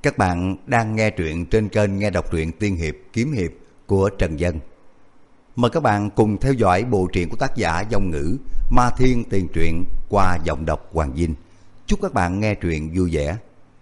Các bạn đang nghe truyện trên kênh Nghe Đọc Truyện Tiên Hiệp Kiếm Hiệp của Trần Dân. Mời các bạn cùng theo dõi bộ truyện của tác giả Vong Ngữ Ma Thiên Tiền Truyện qua giọng đọc Hoàng Vinh. Chúc các bạn nghe truyện vui vẻ.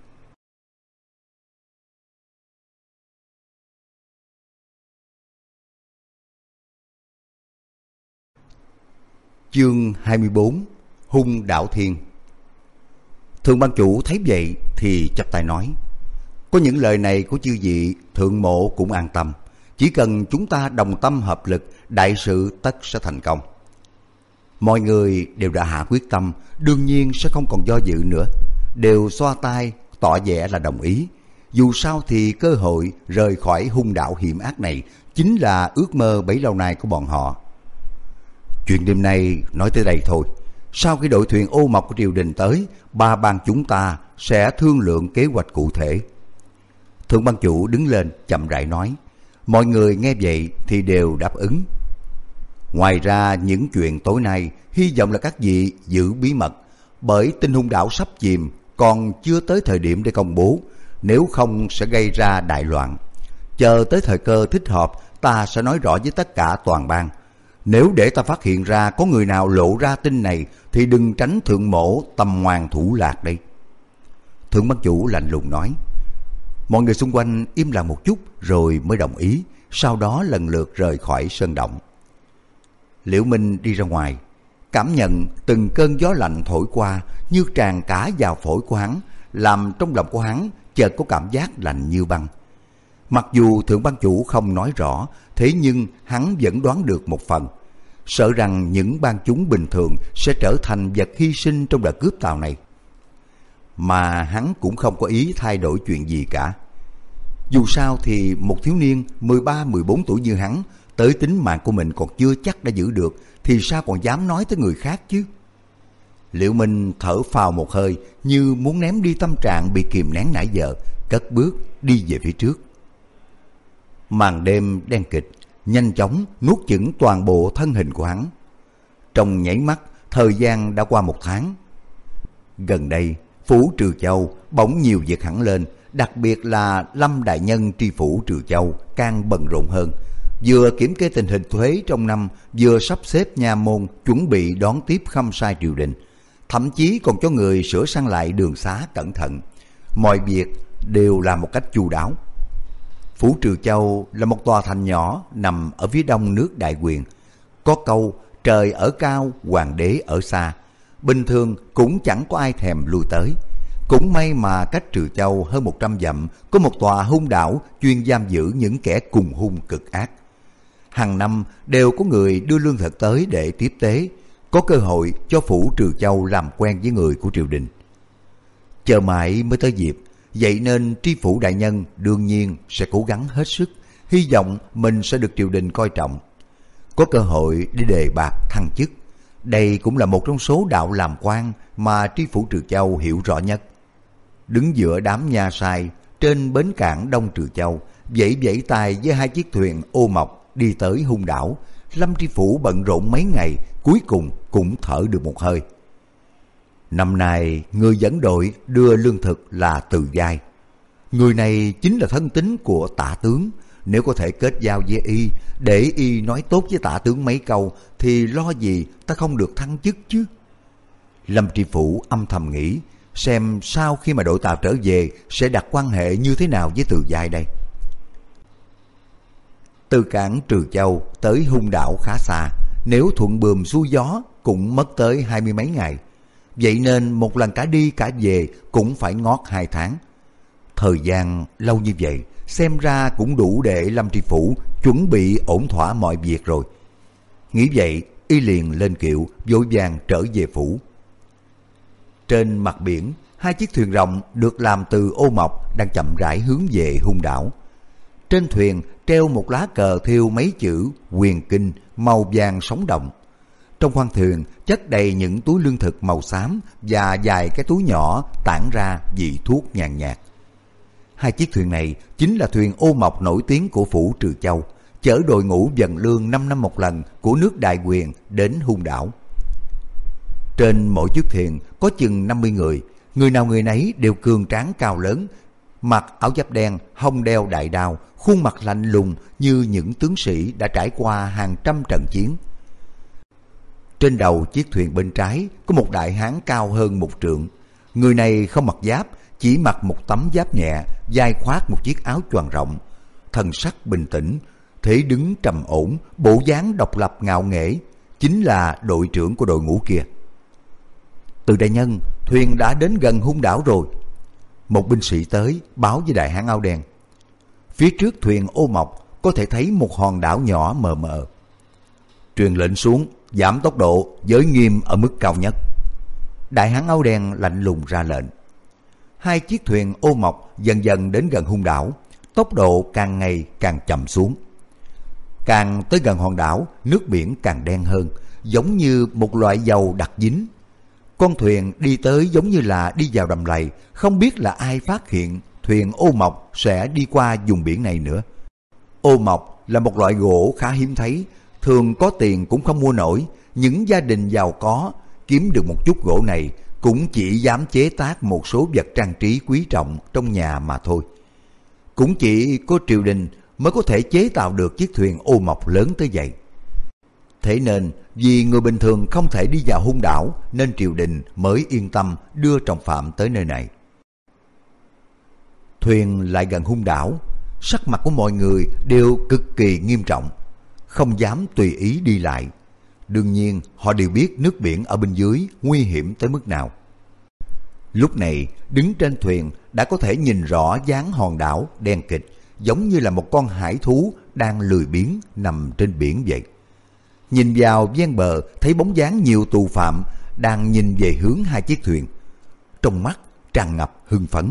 Chương 24: Hung Đảo Thiên. Thượng ban chủ thấy vậy thì chắp tay nói: có những lời này của chư vị, thượng mộ cũng an tâm. Chỉ cần chúng ta đồng tâm hợp lực, đại sự tất sẽ thành công. Mọi người đều đã hạ quyết tâm, đương nhiên sẽ không còn do dự nữa, đều xoa tay tỏ vẻ là đồng ý. Dù sao thì cơ hội rời khỏi hung đảo hiểm ác này chính là ước mơ bấy lâu nay của bọn họ. Chuyện đêm nay nói tới đây thôi. Sau khi đội thuyền ô mộc của triều đình tới, ba bang chúng ta sẽ thương lượng kế hoạch cụ thể. Thượng ban chủ đứng lên chậm rãi nói. Mọi người nghe vậy thì đều đáp ứng. Ngoài ra những chuyện tối nay hy vọng là các vị giữ bí mật, bởi tin hung đảo sắp chìm còn chưa tới thời điểm để công bố, nếu không sẽ gây ra đại loạn. Chờ tới thời cơ thích hợp, ta sẽ nói rõ với tất cả toàn bang. Nếu để ta phát hiện ra có người nào lộ ra tin này thì đừng tránh thượng mổ tâm ngoan thủ lạc đây. Thượng ban chủ lạnh lùng nói. Mọi người xung quanh im lặng một chút rồi mới đồng ý, sau đó lần lượt rời khỏi sơn động. Liễu Minh đi ra ngoài, cảm nhận từng cơn gió lạnh thổi qua như tràn cả vào phổi của hắn, làm trong lòng của hắn chợt có cảm giác lạnh như băng. Mặc dù thượng ban chủ không nói rõ, thế nhưng hắn vẫn đoán được một phần, sợ rằng những bang chúng bình thường sẽ trở thành vật hy sinh trong đợt cướp tàu này. Mà hắn cũng không có ý thay đổi chuyện gì cả. Dù sao thì một thiếu niên 13-14 tuổi như hắn, tới tính mạng của mình còn chưa chắc đã giữ được, thì sao còn dám nói tới người khác chứ? Liễu Minh thở phào một hơi, như muốn ném đi tâm trạng bị kìm nén nãy giờ, cất bước đi về phía trước. Màn đêm đen kịch nhanh chóng nuốt chửng toàn bộ thân hình của hắn. Trong nháy mắt, thời gian đã qua 1 tháng. Gần đây phủ Trừ Châu bỗng nhiều việc hẳn lên, đặc biệt là Lâm đại nhân tri phủ Trừ Châu càng bận rộn hơn, vừa kiểm kê tình hình thuế trong năm, vừa sắp xếp nha môn chuẩn bị đón tiếp khâm sai triều đình, thậm chí còn cho người sửa sang lại đường xá cẩn thận. Mọi việc đều làm một cách chu đáo. Phủ Trừ Châu là một tòa thành nhỏ nằm ở phía đông nước Đại Quyền. Có câu trời ở cao, hoàng đế ở xa, bình thường cũng chẳng có ai thèm lui tới. Cũng may mà cách Trừ Châu hơn 100 dặm có một tòa hung đảo chuyên giam giữ những kẻ cùng hung cực ác. Hàng năm đều có người đưa lương thực tới để tiếp tế, có cơ hội cho phủ Trừ Châu làm quen với người của triều đình. Chờ mãi mới tới dịp, vậy nên tri phủ đại nhân đương nhiên sẽ cố gắng hết sức, hy vọng mình sẽ được triều đình coi trọng, có cơ hội để đề bạt thăng chức. Đây cũng là một trong số đạo làm quan mà tri phủ Trừ Châu hiểu rõ nhất. Đứng giữa đám nha sai trên bến cảng Đông Trừ Châu, vẫy vẫy tay với 2 chiếc thuyền ô mộc đi tới hung đảo. Lâm tri phủ bận rộn mấy ngày, cuối cùng cũng thở được một hơi. Năm nay người dẫn đội đưa lương thực là Từ Giai. Người này chính là thân tín của Tả tướng. Nếu có thể kết giao với y, để y nói tốt với Tả tướng mấy câu, thì lo gì ta không được thăng chức chứ. Lâm tri phủ âm thầm nghĩ, xem sau khi mà đội tàu trở về sẽ đặt quan hệ như thế nào với Từ Giai đây. Từ cảng Trừ Châu tới hung đảo khá xa, nếu thuận buồm xuôi gió cũng mất tới 20 mấy ngày. Vậy nên một lần cả đi cả về cũng phải ngót 2 tháng. Thời gian lâu như vậy, xem ra cũng đủ để Lâm tri phủ chuẩn bị ổn thỏa mọi việc rồi. Nghĩ vậy, y liền lên kiệu vội vàng trở về phủ. Trên mặt biển, 2 chiếc thuyền rộng được làm từ ô mộc đang chậm rãi hướng về hung đảo. Trên thuyền treo một lá cờ thêu mấy chữ Quyền Kinh màu vàng sống động. Trong khoang thuyền chất đầy những túi lương thực màu xám và vài cái túi nhỏ tản ra vị thuốc nhàn nhạt. 2 chiếc thuyền này chính là thuyền ô mộc nổi tiếng của phủ Trừ Châu, chở đội ngũ dần lương 5 năm một lần của nước Đại Quyền đến hung đảo. Trên mỗi chiếc thuyền có chừng 50 người, người nào người nấy đều cường tráng cao lớn, mặc áo giáp đen, hông đeo đại đao, khuôn mặt lạnh lùng như những tướng sĩ đã trải qua hàng trăm trận chiến. Trên đầu chiếc thuyền bên trái có một đại hán cao hơn 1 trượng. Người này không mặc giáp, chỉ mặc một tấm giáp nhẹ, vai khoác một chiếc áo choàng rộng. Thần sắc bình tĩnh, thế đứng trầm ổn, bộ dáng độc lập ngạo nghễ, chính là đội trưởng của đội ngũ kia. Từ đại nhân, thuyền đã đến gần hung đảo rồi. Một binh sĩ tới báo với đại hán áo đen. Phía trước thuyền ô mộc có thể thấy một hòn đảo nhỏ mờ mờ. Truyền lệnh xuống, giảm tốc độ, giới nghiêm ở mức cao nhất. Đại hán áo đen lạnh lùng ra lệnh. 2 chiếc thuyền ô mộc dần dần đến gần hung đảo, tốc độ càng ngày càng chậm xuống. Càng tới gần hòn đảo, nước biển càng đen hơn, giống như một loại dầu đặc dính. Con thuyền đi tới giống như là đi vào đầm lầy, không biết là ai phát hiện thuyền ô mộc sẽ đi qua vùng biển này nữa. Ô mộc là một loại gỗ khá hiếm thấy, thường có tiền cũng không mua nổi. Những gia đình giàu có kiếm được một chút gỗ này cũng chỉ dám chế tác một số vật trang trí quý trọng trong nhà mà thôi. Cũng chỉ có triều đình mới có thể chế tạo được chiếc thuyền ô mộc lớn tới vậy. Thế nên vì người bình thường không thể đi vào hung đảo nên triều đình mới yên tâm đưa trọng phạm tới nơi này. Thuyền lại gần hung đảo, sắc mặt của mọi người đều cực kỳ nghiêm trọng, không dám tùy ý đi lại. Đương nhiên họ đều biết nước biển ở bên dưới nguy hiểm tới mức nào. Lúc này đứng trên thuyền đã có thể nhìn rõ dáng hòn đảo đen kịt, giống như là một con hải thú đang lười biếng nằm trên biển vậy. Nhìn vào ven bờ thấy bóng dáng nhiều tù phạm đang nhìn về hướng 2 chiếc thuyền, trong mắt tràn ngập hưng phấn.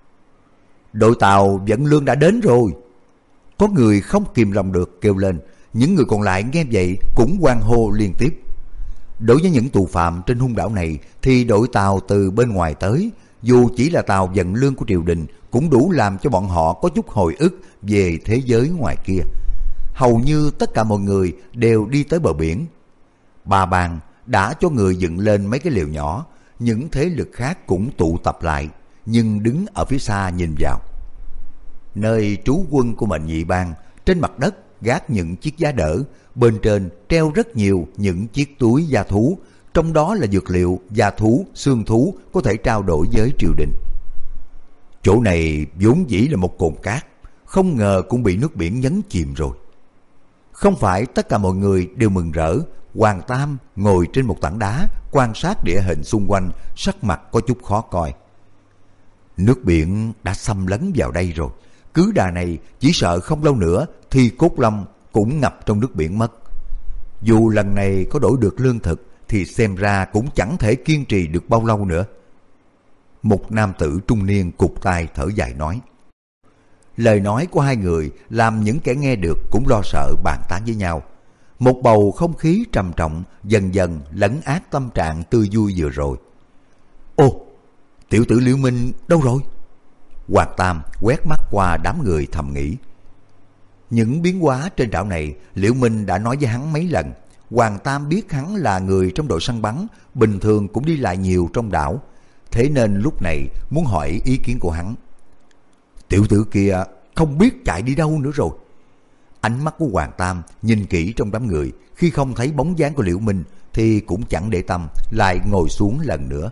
Đội tàu vận lương đã đến rồi. Có người không kìm lòng được kêu lên, những người còn lại nghe vậy cũng hoan hô liên tiếp. Đối với những tù phạm trên hung đảo này thì đội tàu từ bên ngoài tới, dù chỉ là tàu vận lương của triều đình, cũng đủ làm cho bọn họ có chút hồi ức về thế giới ngoài kia. Hầu như tất cả mọi người đều đi tới bờ biển. Ba bang đã cho người dựng lên mấy cái lều nhỏ, những thế lực khác cũng tụ tập lại, nhưng đứng ở phía xa nhìn vào. Nơi trú quân của Mệnh Nhị Bang, trên mặt đất gác những chiếc giá đỡ, bên trên treo rất nhiều những chiếc túi da thú, trong đó là dược liệu, da thú, xương thú có thể trao đổi với triều đình. Chỗ này vốn dĩ là một cồn cát, không ngờ cũng bị nước biển nhấn chìm rồi. Không phải tất cả mọi người đều mừng rỡ. Hoàng Tam ngồi trên một tảng đá quan sát địa hình xung quanh, sắc mặt có chút khó coi. Nước biển đã xâm lấn vào đây rồi, cứ đà này chỉ sợ không lâu nữa thì Cốt Long cũng ngập trong nước biển mất. Dù lần này có đổi được lương thực thì xem ra cũng chẳng thể kiên trì được bao lâu nữa. Một nam tử trung niên cụp tai thở dài nói. Lời nói của 2 người làm những kẻ nghe được cũng lo sợ bàn tán với nhau. Một bầu không khí trầm trọng dần dần lấn át tâm trạng tươi vui vừa rồi. Ô, tiểu tử Liễu Minh đâu rồi? Hoàng Tam quét mắt qua đám người thầm nghĩ. Những biến hóa trên đảo này Liễu Minh đã nói với hắn mấy lần. Hoàng Tam biết hắn là người trong đội săn bắn, bình thường cũng đi lại nhiều trong đảo, thế nên lúc này muốn hỏi ý kiến của hắn. Tiểu tử kia không biết chạy đi đâu nữa rồi. Ánh mắt của Hoàng Tam nhìn kỹ trong đám người, khi không thấy bóng dáng của Liễu Minh thì cũng chẳng để tâm, lại ngồi xuống lần nữa.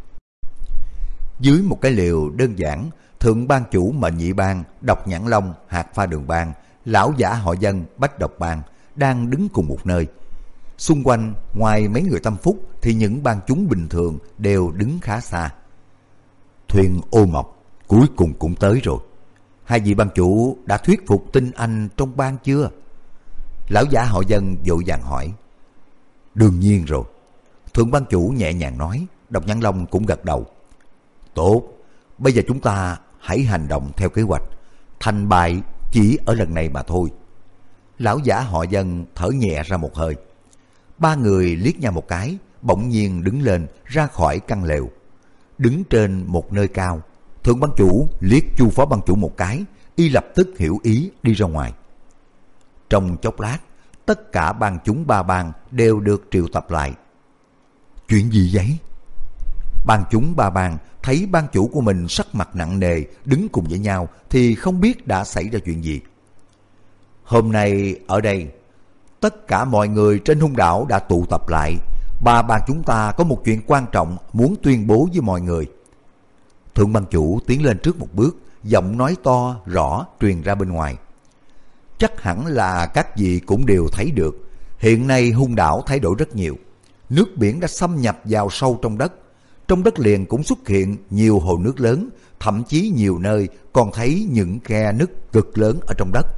Dưới một cái lều đơn giản, thượng ban chủ Mệnh Nhị Bang, Độc Nhãn Long, Hạt Pha Đường Bang, lão giả họ Dân, Bách Độc Bang đang đứng cùng một nơi. Xung quanh ngoài mấy người tâm phúc thì những bang chúng bình thường đều đứng khá xa. Thuyền ô mộc cuối cùng cũng tới rồi. 2 vị ban chủ đã thuyết phục tinh anh trong bang chưa? Lão giả họ Dân vội vàng hỏi. Đương nhiên rồi. Thượng ban chủ nhẹ nhàng nói. Độc Nhãn Long cũng gật đầu. Tốt, bây giờ chúng ta hãy hành động theo kế hoạch. Thành bại chỉ ở lần này mà thôi. Lão giả họ Dân thở nhẹ ra một hơi. 3 người liếc nhau một cái, bỗng nhiên đứng lên ra khỏi căn lều. Đứng trên một nơi cao, thượng ban chủ liếc Chu phó ban chủ một cái, y lập tức hiểu ý đi ra ngoài. Trong chốc lát, tất cả bang chúng 3 bang đều được triệu tập lại. Chuyện gì vậy? Ban chúng ba bang thấy ban chủ của mình sắc mặt nặng nề đứng cùng với nhau thì không biết đã xảy ra chuyện gì. Hôm nay ở đây, tất cả mọi người trên hung đảo đã tụ tập lại. Ba bang chúng ta có một chuyện quan trọng muốn tuyên bố với mọi người. Thượng ban chủ tiến lên trước một bước, giọng nói to rõ truyền ra bên ngoài. Chắc hẳn là các vị cũng đều thấy được, hiện nay hung đảo thay đổi rất nhiều. Nước biển đã xâm nhập vào sâu trong đất liền cũng xuất hiện nhiều hồ nước lớn, thậm chí nhiều nơi còn thấy những khe nứt cực lớn ở trong đất.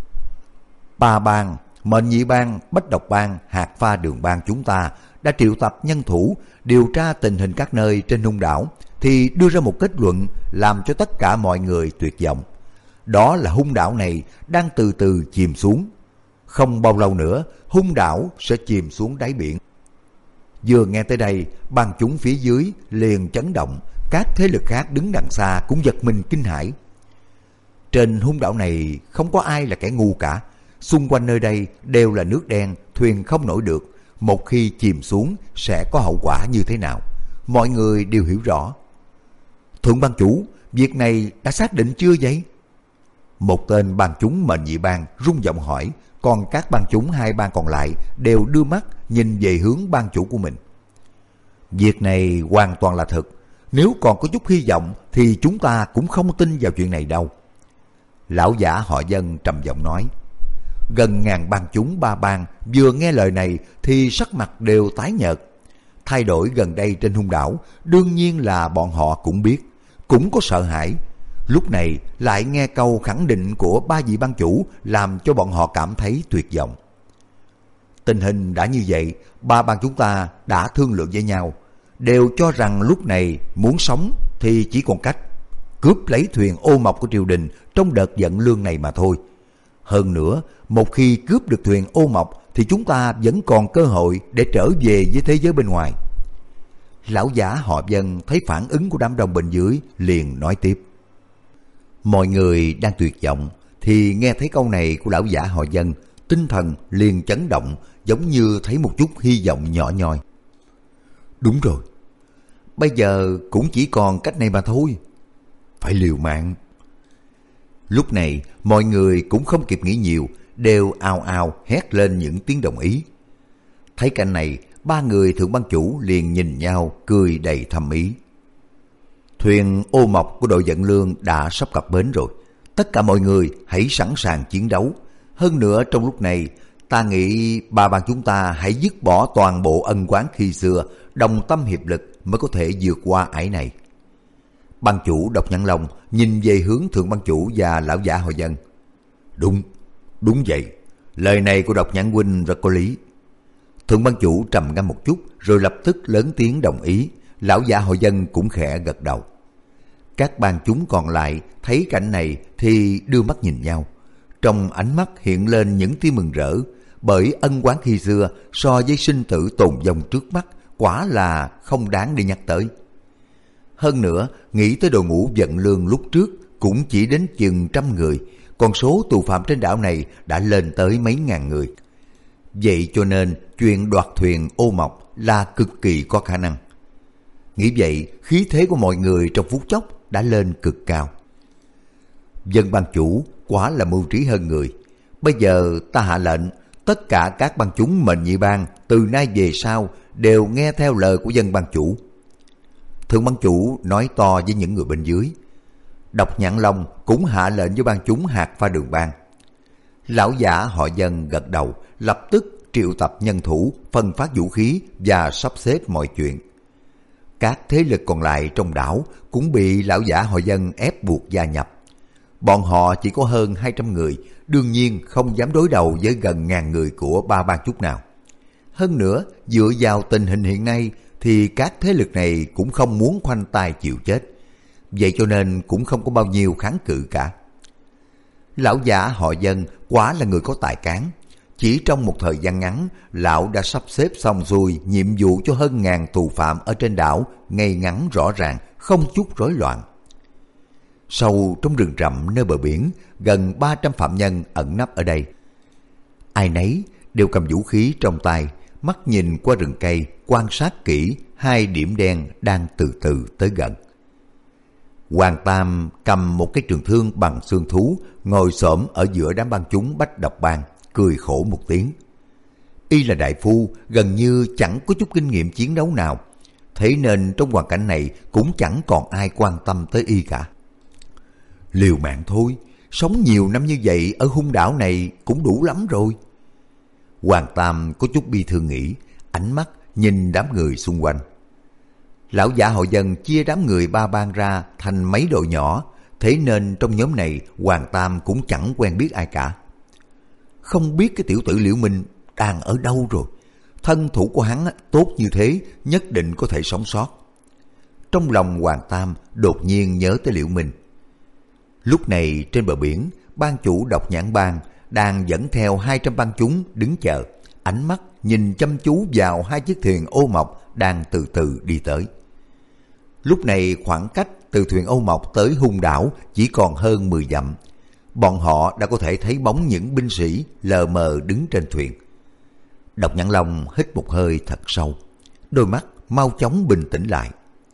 Ba bang, Mệnh Nhị bang, Bách Độc bang, Hạt Pha Đường bang chúng ta đã triệu tập nhân thủ điều tra tình hình các nơi trên hung đảo, thì đưa ra một kết luận làm cho tất cả mọi người tuyệt vọng. Đó là hung đảo này đang từ từ chìm xuống. Không bao lâu nữa, hung đảo sẽ chìm xuống đáy biển. Vừa nghe tới đây, ban chúng phía dưới liền chấn động, các thế lực khác đứng đằng xa cũng giật mình kinh hãi. Trên hung đảo này không có ai là kẻ ngu cả. Xung quanh nơi đây đều là nước đen, thuyền không nổi được. Một khi chìm xuống sẽ có hậu quả như thế nào, mọi người đều hiểu rõ. Thượng ban chủ, việc này đã xác định chưa vậy? Một tên ban chúng Mệnh Nhị bang rung giọng hỏi, còn các ban chúng hai bang còn lại đều đưa mắt nhìn về hướng ban chủ của mình. Việc này hoàn toàn là thật. Nếu còn có chút hy vọng thì chúng ta cũng không tin vào chuyện này đâu. Lão giả họ Dân trầm giọng nói. Gần ngàn ban chúng ba bang vừa nghe lời này thì sắc mặt đều tái nhợt. Thay đổi gần đây trên hung đảo đương nhiên là bọn họ cũng biết, cũng có sợ hãi. Lúc này lại nghe câu khẳng định của ba vị ban chủ làm cho bọn họ cảm thấy tuyệt vọng. Tình hình đã như vậy, ba bang chúng ta đã thương lượng với nhau, đều cho rằng lúc này muốn sống thì chỉ còn cách cướp lấy thuyền ô mộc của triều đình trong đợt vận lương này mà thôi. Hơn nữa, một khi cướp được thuyền ô mộc thì chúng ta vẫn còn cơ hội để trở về với thế giới bên ngoài. Lão giả họ Dân thấy phản ứng của đám đông bên dưới liền nói tiếp. Mọi người đang tuyệt vọng thì nghe thấy câu này của lão giả họ Dân, tinh thần liền chấn động, giống như thấy một chút hy vọng nhỏ nhoi. Đúng rồi, bây giờ cũng chỉ còn cách này mà thôi, phải liều mạng. Lúc này mọi người cũng không kịp nghĩ nhiều, đều ào ào hét lên những tiếng đồng ý. Thấy cảnh này, ba người thượng ban chủ liền nhìn nhau cười đầy thâm ý. Thuyền ô mộc của đội vận lương đã sắp cập bến rồi, tất cả mọi người hãy sẵn sàng chiến đấu. Hơn nữa trong lúc này, ta nghĩ ba bang chúng ta hãy dứt bỏ toàn bộ ân oán khi xưa, đồng tâm hiệp lực mới có thể vượt qua ải này. Ban chủ Độc Nhãn Long nhìn về hướng thượng ban chủ và lão giả họ Dân. Đúng vậy, lời này của Độc Nhãn huynh rất có lý. Thượng ban chủ trầm ngâm một chút rồi lập tức lớn tiếng đồng ý. Lão giả họ Dân cũng khẽ gật đầu. Các ban chúng còn lại thấy cảnh này thì đưa mắt nhìn nhau, trong ánh mắt hiện lên những tia mừng rỡ, bởi ân oán khi xưa so với sinh tử tồn vong trước mắt quả là không đáng để nhắc tới. Hơn nữa, nghĩ tới đội ngũ vận lương lúc trước cũng chỉ đến chừng 100 người, còn số tù phạm trên đảo này đã lên tới mấy ngàn người. Vậy cho nên chuyện đoạt thuyền ô mộc là cực kỳ có khả năng. Nghĩ vậy, khí thế của mọi người trong phút chốc đã lên cực cao. Dân ban chủ quả là mưu trí hơn người. Bây giờ ta hạ lệnh, tất cả các ban chúng Mệnh Nhị bang từ nay về sau đều nghe theo lời của dân ban chủ. Thượng ban chủ nói to với những người bên dưới. Độc Nhãn Long cũng hạ lệnh với ban chúng Hạt Pha Đường bang. Lão giả họ Dân gật đầu, lập tức triệu tập nhân thủ, phân phát vũ khí và sắp xếp mọi chuyện. Các thế lực còn lại trong đảo cũng bị lão giả họ Dân ép buộc gia nhập. Bọn họ chỉ có hơn 200 người, đương nhiên không dám đối đầu với gần ngàn người của ba bang chút nào. Hơn nữa, dựa vào tình hình hiện nay thì các thế lực này cũng không muốn khoanh tay chịu chết. Vậy cho nên cũng không có bao nhiêu kháng cự cả. Lão giả họ Dân quả là người có tài cán. Chỉ trong một thời gian ngắn, lão đã sắp xếp xong xuôi nhiệm vụ cho hơn ngàn tù phạm ở trên đảo, ngay ngắn rõ ràng, không chút rối loạn. Sâu trong rừng rậm nơi bờ biển, gần 300 phạm nhân ẩn nấp ở đây. Ai nấy đều cầm vũ khí trong tay, mắt nhìn qua rừng cây, quan sát kỹ hai điểm đen đang từ từ tới gần. Hoàng Tam cầm một cái trường thương bằng xương thú, ngồi xổm ở giữa đám bang chúng Bách Độc Bang, cười khổ một tiếng. Y là đại phu, gần như chẳng có chút kinh nghiệm chiến đấu nào, thế nên trong hoàn cảnh này cũng chẳng còn ai quan tâm tới y cả. Liều mạng thôi, sống nhiều năm như vậy ở hung đảo này cũng đủ lắm rồi. Hoàng Tam có chút bi thương nghĩ, ánh mắt nhìn đám người xung quanh. Lão giả hội dân chia đám người ba bang ra thành mấy đội nhỏ, thế nên trong nhóm này Hoàng Tam cũng chẳng quen biết ai cả. Không biết cái tiểu tử Liễu Minh đang ở đâu rồi. Thân thủ của hắn tốt như thế, nhất định có thể sống sót. Trong lòng Hoàng Tam đột nhiên nhớ tới Liễu Minh. Lúc này trên bờ biển, ban chủ Độc Nhãn Bang đang dẫn theo 200 bang chúng đứng chờ, ánh mắt nhìn chăm chú vào hai chiếc thuyền ô mộc đang từ từ đi tới. Lúc này khoảng cách từ thuyền ô mộc tới hung đảo chỉ còn hơn 10 dặm. Bọn họ đã có thể thấy bóng những binh sĩ lờ mờ đứng trên thuyền. Độc Nhãn Long hít một hơi thật sâu, đôi mắt mau chóng bình tĩnh lại.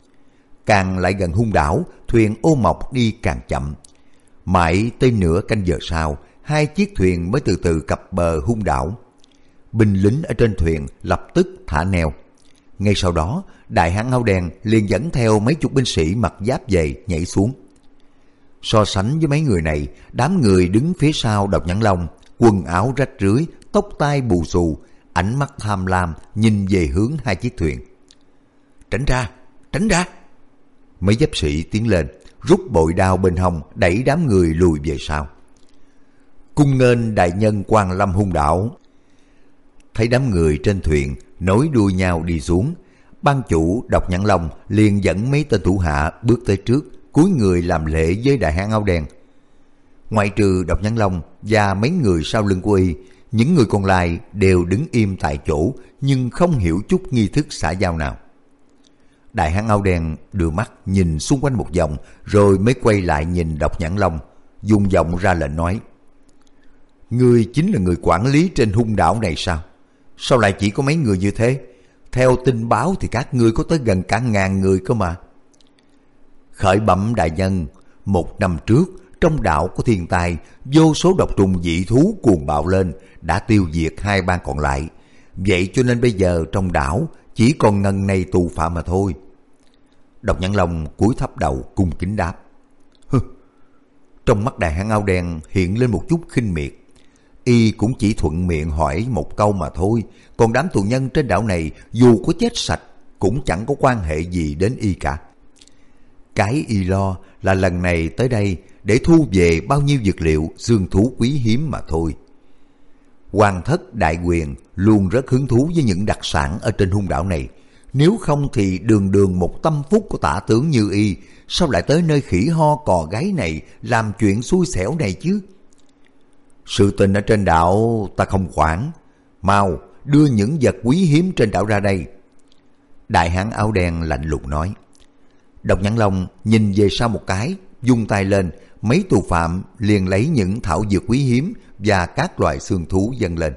Càng lại gần hung đảo, thuyền ô mộc đi càng chậm. Mãi tới nửa canh giờ sau, hai chiếc thuyền mới từ từ cập bờ hung đảo. Binh lính ở trên thuyền lập tức thả neo. Ngay sau đó, đại hán áo đen liền dẫn theo mấy chục binh sĩ mặc giáp dày nhảy xuống. So sánh với mấy người này, đám người đứng phía sau Độc Nhãn Long, quần áo rách rưới, tóc tai bù xù, ánh mắt tham lam nhìn về hướng hai chiếc thuyền. Tránh ra, tránh ra! Mấy giáp sĩ tiến lên, rút bội đao bên hông đẩy đám người lùi về sau. Cung nghênh đại nhân Quan Lâm hung đảo. Thấy đám người trên thuyền nối đuôi nhau đi xuống, ban chủ Độc Nhãn Long liền dẫn mấy tên thủ hạ bước tới trước, cúi người làm lễ với đại hán áo đen. Ngoại trừ Độc Nhãn Long và mấy người sau lưng của y, những người còn lại đều đứng im tại chỗ nhưng không hiểu chút nghi thức xã giao nào. Đại hán áo đen đưa mắt nhìn xung quanh một vòng rồi mới quay lại nhìn Độc Nhãn Long, dùng giọng ra lệnh nói: Ngươi chính là người quản lý trên hung đảo này sao? Sao lại chỉ có mấy người như thế? Theo tin báo thì các ngươi có tới gần cả 1000 người cơ mà. Khởi bẩm đại nhân, 1 năm trước trong đảo có thiên tai, vô số độc trùng dị thú cuồng bạo lên, đã tiêu diệt 2 bang còn lại. Vậy cho nên bây giờ trong đảo chỉ còn ngần này tù phạm mà thôi. Độc Nhãn Long cúi thấp đầu cung kính đáp. Trong mắt đại hán áo đen hiện lên một chút khinh miệt. Y cũng chỉ thuận miệng hỏi một câu mà thôi, còn đám tù nhân trên đảo này dù có chết sạch cũng chẳng có quan hệ gì đến y cả. Cái y lo là lần này tới đây để thu về bao nhiêu dược liệu, xương thú quý hiếm mà thôi. Hoàng thất đại quyền luôn rất hứng thú với những đặc sản ở trên hung đảo này. Nếu không thì đường đường một tâm phúc của tả tướng như y, sao lại tới nơi khỉ ho cò gáy này làm chuyện xui xẻo này chứ? Sự tình ở trên đảo ta không quản, mau đưa những vật quý hiếm trên đảo ra đây. Đại hán áo đen lạnh lùng nói. Độc Nhãn Long nhìn về sau một cái, vung tay lên, mấy tù phạm liền lấy những thảo dược quý hiếm và các loại xương thú dâng lên.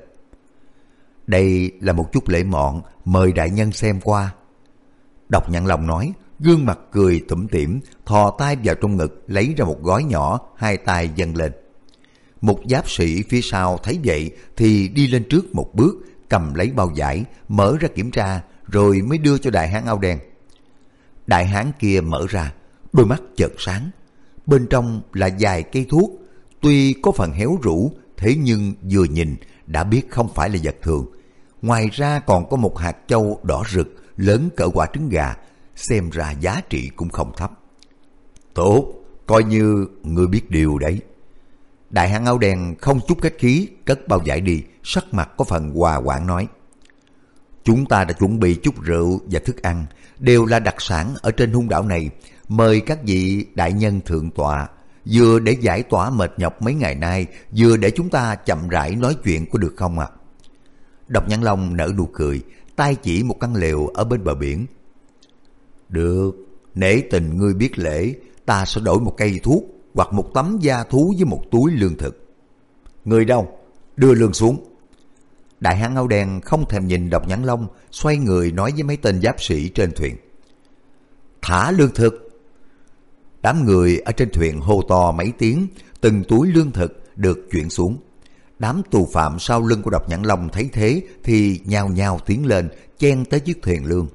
Đây là một chút lễ mọn, mời đại nhân xem qua. Độc Nhãn Long nói, gương mặt cười tủm tỉm, thò tay vào trong ngực lấy ra một gói nhỏ, hai tay dâng lên. Một giáp sĩ phía sau thấy vậy thì đi lên trước một bước, cầm lấy bao vải, mở ra kiểm tra, rồi mới đưa cho đại hán áo đen. Đại hán kia mở ra, đôi mắt chợt sáng. Bên trong là vài cây thuốc, tuy có phần héo rũ, thế nhưng vừa nhìn đã biết không phải là vật thường. Ngoài ra còn có một hạt châu đỏ rực, lớn cỡ quả trứng gà, xem ra giá trị cũng không thấp. Tốt, coi như ngươi biết điều đấy. Đại hán áo đen không chút khách khí cất bao vải đi, sắc mặt có phần hòa hoãn nói. Chúng ta đã chuẩn bị chút rượu và thức ăn, đều là đặc sản ở trên hung đảo này. Mời các vị đại nhân thượng tọa, vừa để giải tỏa mệt nhọc mấy ngày nay, vừa để chúng ta chậm rãi nói chuyện có được không ạ? Độc Nhãn Long nở nụ cười, tay chỉ một căn lều ở bên bờ biển. Được, nể tình ngươi biết lễ, ta sẽ đổi một cây thuốc hoặc một tấm da thú với một túi lương thực. Người đâu? Đưa lương xuống. Đại hán áo đen không thèm nhìn Độc Nhãn Long, xoay người nói với mấy tên giáp sĩ trên thuyền: thả lương thực. Đám người ở trên thuyền hô to mấy tiếng, từng túi lương thực được chuyển xuống. Đám tù phạm sau lưng của Độc Nhãn Long thấy thế thì nhao nhao tiến lên, chen tới chiếc thuyền lương.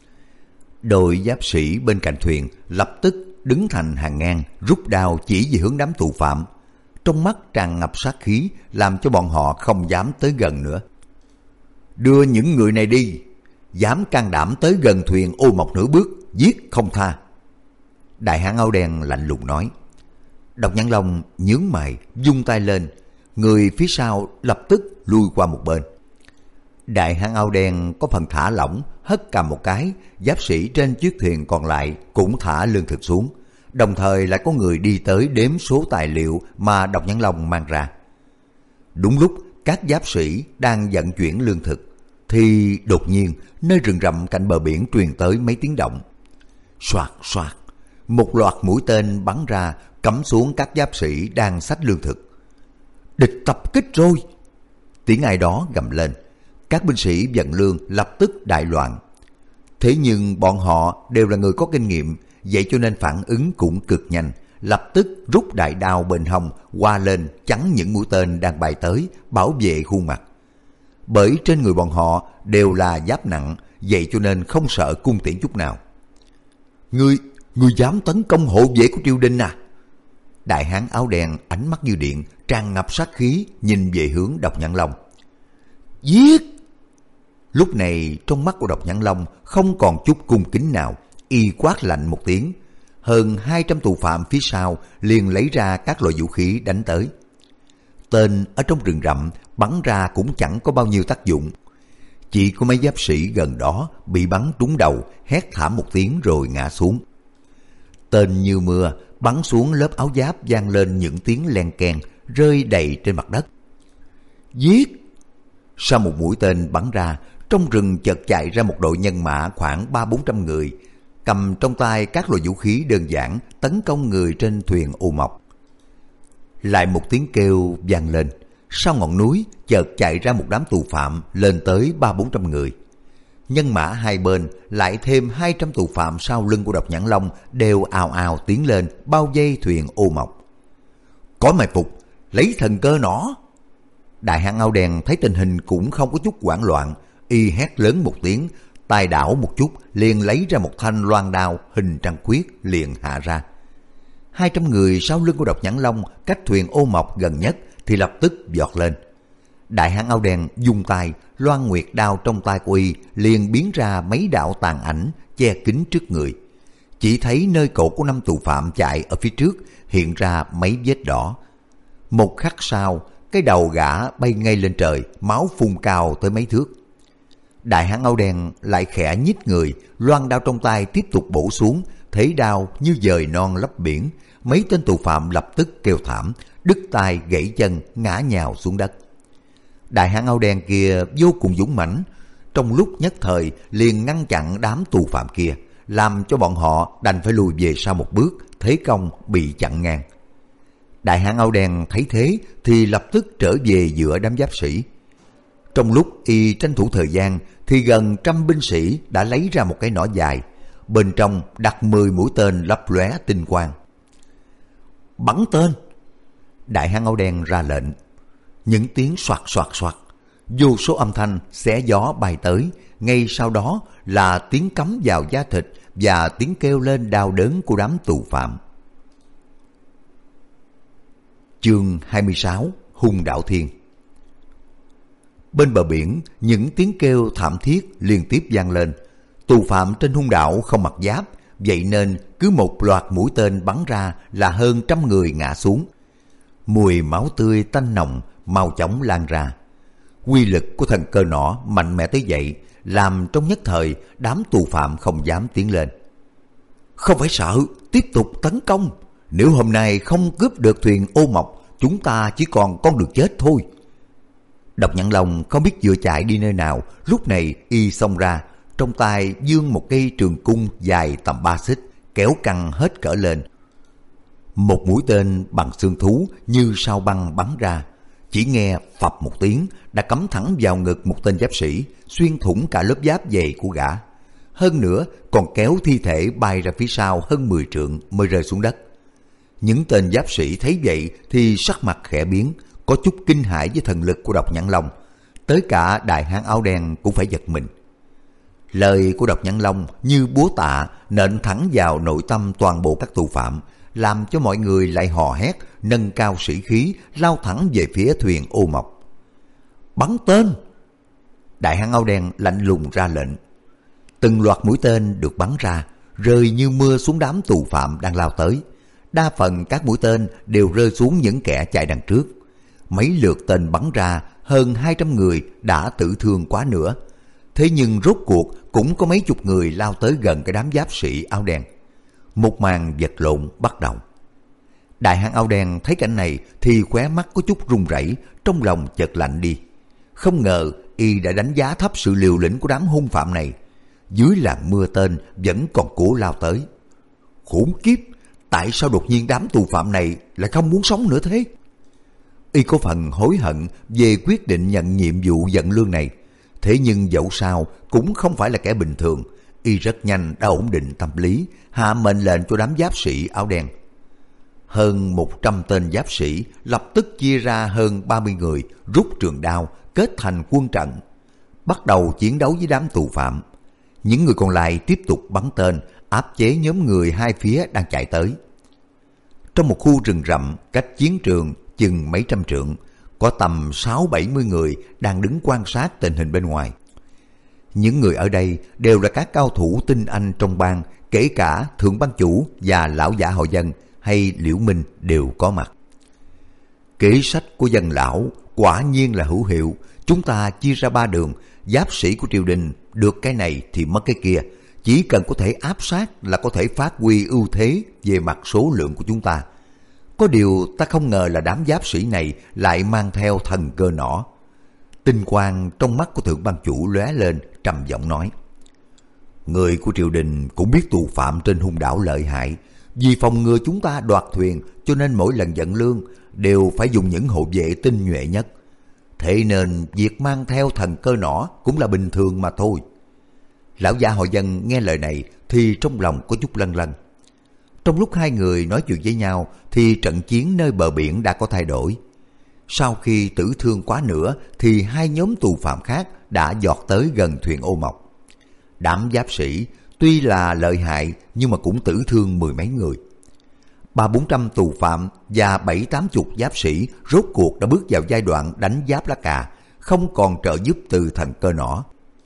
Đội giáp sĩ bên cạnh thuyền lập tức đứng thành hàng ngang, rút đao chỉ về hướng đám tù phạm. Trong mắt tràn ngập sát khí, làm cho bọn họ không dám tới gần nữa. Đưa những người này đi, dám can đảm tới gần thuyền Ô Mộc nửa bước, giết không tha. Đại hán áo đen lạnh lùng nói. Độc Nhãn Long nhướng mày, vung tay lên, người phía sau lập tức lui qua một bên. Đại hán áo đen có phần thả lỏng, hất cầm một cái, giáp sĩ trên chiếc thuyền còn lại cũng thả lương thực xuống. Đồng thời lại có người đi tới đếm số tài liệu mà Độc Nhãn Long mang ra. Đúng lúc các giáp sĩ đang vận chuyển lương thực, thì đột nhiên nơi rừng rậm cạnh bờ biển truyền tới mấy tiếng động. Soạt soạt, một loạt mũi tên bắn ra, cắm xuống các giáp sĩ đang xách lương thực. Địch tập kích rồi! Tiếng ai đó gầm lên. Các binh sĩ vận lương lập tức đại loạn. Thế nhưng bọn họ đều là người có kinh nghiệm, vậy cho nên phản ứng cũng cực nhanh, lập tức rút đại đao bên hông qua lên chắn những mũi tên đang bay tới, bảo vệ khuôn mặt. Bởi trên người bọn họ đều là giáp nặng, vậy cho nên không sợ cung tiễn chút nào. Ngươi dám tấn công hộ vệ của triều đình à? Đại hán áo đen ánh mắt như điện, tràn ngập sát khí, nhìn về hướng Độc Nhãn Long. Giết! Lúc này trong mắt của Độc Nhãn Long không còn chút cung kính nào, y quát lạnh một tiếng. Hơn 200 tù phạm phía sau liền lấy ra các loại vũ khí đánh tới. Tên ở trong rừng rậm bắn ra cũng chẳng có bao nhiêu tác dụng. Chỉ có mấy giáp sĩ gần đó bị bắn trúng đầu, hét thảm một tiếng rồi ngã xuống. Tên như mưa bắn xuống lớp áo giáp, vang lên những tiếng len keng, rơi đầy trên mặt đất. Giết! Sau một mũi tên bắn ra, trong rừng chợt chạy ra một đội nhân mã khoảng 300-400 người, cầm trong tay các loại vũ khí đơn giản tấn công người trên thuyền Ô Mộc. Lại một tiếng kêu vang lên, sau ngọn núi chợt chạy ra một đám tù phạm lên tới 300-400 người. Nhân mã hai bên lại thêm 200 tù phạm sau lưng của Độc Nhãn Long đều ào ào tiến lên bao vây thuyền Ô Mộc. Có mày phục, lấy thần cơ nỏ! Đại hán áo đen thấy tình hình cũng không có chút hoảng loạn, y hét lớn một tiếng, tay đảo một chút liền lấy ra một thanh loan đao hình trăng khuyết liền hạ ra. 200 người sau lưng của Độc Nhãn Long cách thuyền Ô Mộc gần nhất thì lập tức vọt lên. Đại hán áo đen dùng tay, loan nguyệt đao trong tay của y liền biến ra mấy đạo tàn ảnh che kín trước người. Chỉ thấy nơi cổ của 5 tù phạm chạy ở phía trước hiện ra mấy vết đỏ. Một khắc sau, cái đầu gã bay ngay lên trời, máu phun cao tới mấy thước. Đại hán áo đen lại khẽ nhích người, loan đao trong tay tiếp tục bổ xuống, thế đao như dời non lấp biển. Mấy tên tù phạm lập tức kêu thảm, đứt tay gãy chân, ngã nhào xuống đất. Đại hán áo đen kia vô cùng dũng mãnh, trong lúc nhất thời liền ngăn chặn đám tù phạm kia, làm cho bọn họ đành phải lùi về sau một bước, thế công bị chặn ngang. Đại hán áo đen thấy thế thì lập tức trở về giữa đám giáp sĩ. Trong lúc y tranh thủ thời gian thì gần 100 binh sĩ đã lấy ra một cái nỏ dài, bên trong đặt 10 mũi tên lấp lóe tinh quang. Bắn tên! Đại hán áo đen ra lệnh. Những tiếng soạt soạt soạt, vô số âm thanh xé gió bay tới, ngay sau đó là tiếng cắm vào da thịt và tiếng kêu lên đau đớn của đám tù phạm. Chương 26: Hung Đạo Thiên. Bên bờ biển, những tiếng kêu thảm thiết liên tiếp vang lên. Tù phạm trên hung đảo không mặc giáp, vậy nên cứ một loạt mũi tên bắn ra là hơn 100 người ngã xuống. Mùi máu tươi tanh nồng mau chóng lan ra. Quy lực của thần cơ nỏ mạnh mẽ tới vậy, làm trong nhất thời đám tù phạm không dám tiến lên. Không phải sợ, tiếp tục tấn công. Nếu hôm nay không cướp được thuyền Ô Mộc, chúng ta chỉ còn con đường chết thôi. Độc Nhãn Long không biết vừa chạy đi nơi nào, lúc này y xông ra, trong tay giương một cây trường cung dài tầm 3 xích, kéo căng hết cỡ lên. Một mũi tên bằng xương thú như sao băng bắn ra, Chỉ nghe phập một tiếng đã cắm thẳng vào ngực một tên giáp sĩ, xuyên thủng cả lớp giáp dày của gã. Hơn nữa còn kéo thi thể bay ra phía sau hơn 10 trượng mới rơi xuống đất. Những tên giáp sĩ thấy vậy thì sắc mặt khẽ biến, có chút kinh hãi với thần lực của Độc Nhãn Long. Tới cả đại hán áo đen cũng phải giật mình. Lời của Độc Nhãn Long như búa tạ nện thẳng vào nội tâm toàn bộ các tù phạm, làm cho mọi người lại hò hét, nâng cao sĩ khí, lao thẳng về phía thuyền ô mộc. Bắn tên! Đại hán áo đen lạnh lùng ra lệnh. Từng loạt mũi tên được bắn ra, rơi như mưa xuống đám tù phạm đang lao tới. Đa phần các mũi tên đều rơi xuống những kẻ chạy đằng trước. Mấy lượt tên bắn ra, hơn 200 người đã tử thương quá nữa. Thế nhưng rốt cuộc cũng có mấy chục người lao tới gần cái đám giáp sĩ áo đen. Một màn vật lộn bắt đầu. Đại hán áo đen thấy cảnh này thì khóe mắt có chút run rẩy, trong lòng chợt lạnh đi. Không ngờ y đã đánh giá thấp sự liều lĩnh của đám hung phạm này. Dưới làn mưa tên vẫn còn của lao tới. Khốn kiếp! Tại sao đột nhiên đám tù phạm này lại không muốn sống nữa thế? Y có phần hối hận về quyết định nhận nhiệm vụ dẫn lương này. Thế nhưng dẫu sao cũng không phải là kẻ bình thường. Y rất nhanh đã ổn định tâm lý, hạ mệnh lệnh cho đám giáp sĩ áo đen. Hơn 100 tên giáp sĩ lập tức chia ra hơn 30 người, rút trường đao, kết thành quân trận, bắt đầu chiến đấu với đám tù phạm. Những người còn lại tiếp tục bắn tên, áp chế nhóm người hai phía đang chạy tới. Trong một khu rừng rậm cách chiến trường chừng mấy trăm trượng, có tầm 60-70 người đang đứng quan sát tình hình bên ngoài. Những người ở đây đều là các cao thủ tinh anh trong bang, kể cả thượng ban chủ và lão giả hội dân hay Liễu Minh đều có mặt. Kế sách của dân lão quả nhiên là hữu hiệu. Chúng ta chia ra 3 đường, giáp sĩ của triều đình được cái này thì mất cái kia. Chỉ cần có thể áp sát là có thể phát huy ưu thế về mặt số lượng của chúng ta. Có điều ta không ngờ là đám giáp sĩ này lại mang theo thần cơ nỏ. Tinh quang trong mắt của thượng ban chủ lóe lên, trầm giọng nói: Người của triều đình cũng biết tù phạm trên hung đảo lợi hại. Vì phòng ngừa chúng ta đoạt thuyền, cho nên mỗi lần dẫn lương đều phải dùng những hộ vệ tinh nhuệ nhất. Thế nên việc mang theo thần cơ nỏ cũng là bình thường mà thôi. Lão giả hội dân nghe lời này thì trong lòng có chút lâng lâng. Trong lúc hai người nói chuyện với nhau thì trận chiến nơi bờ biển đã có thay đổi. Sau khi tử thương quá nửa thì hai nhóm tù phạm khác đã giọt tới gần thuyền ô mộc. Đám giáp sĩ tuy là lợi hại nhưng mà cũng tử thương 10 mấy người. 300-400 tù phạm và 70-80 giáp sĩ rốt cuộc đã bước vào giai đoạn đánh giáp lá cà, không còn trợ giúp từ thần cơ nỏ.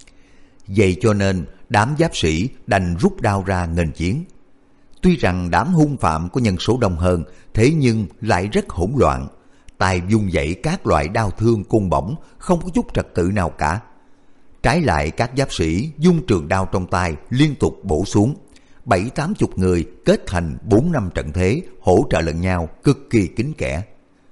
Vậy cho nên đám giáp sĩ đành rút đao ra nghênh chiến. Tuy rằng đám hung phạm có nhân số đông hơn, thế nhưng lại rất hỗn loạn. Tài vung vẩy các loại đao thương côn bổng, không có chút trật tự nào cả. Trái lại các giáp sĩ dung trường đao trong tay liên tục bổ xuống. 70-80 người kết thành 4-5 trận thế, hỗ trợ lẫn nhau, cực kỳ kín kẽ.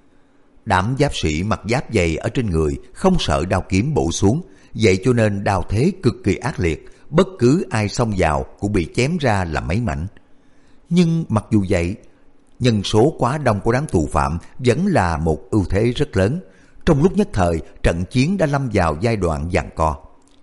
Đám giáp sĩ mặc giáp dày ở trên người, không sợ đao kiếm bổ xuống, vậy cho nên đao thế cực kỳ ác liệt, bất cứ ai xông vào cũng bị chém ra làm mấy mảnh. Nhưng mặc dù vậy, nhân số quá đông của đám tù phạm vẫn là một ưu thế rất lớn. Trong lúc nhất thời, trận chiến đã lâm vào giai đoạn giằng co.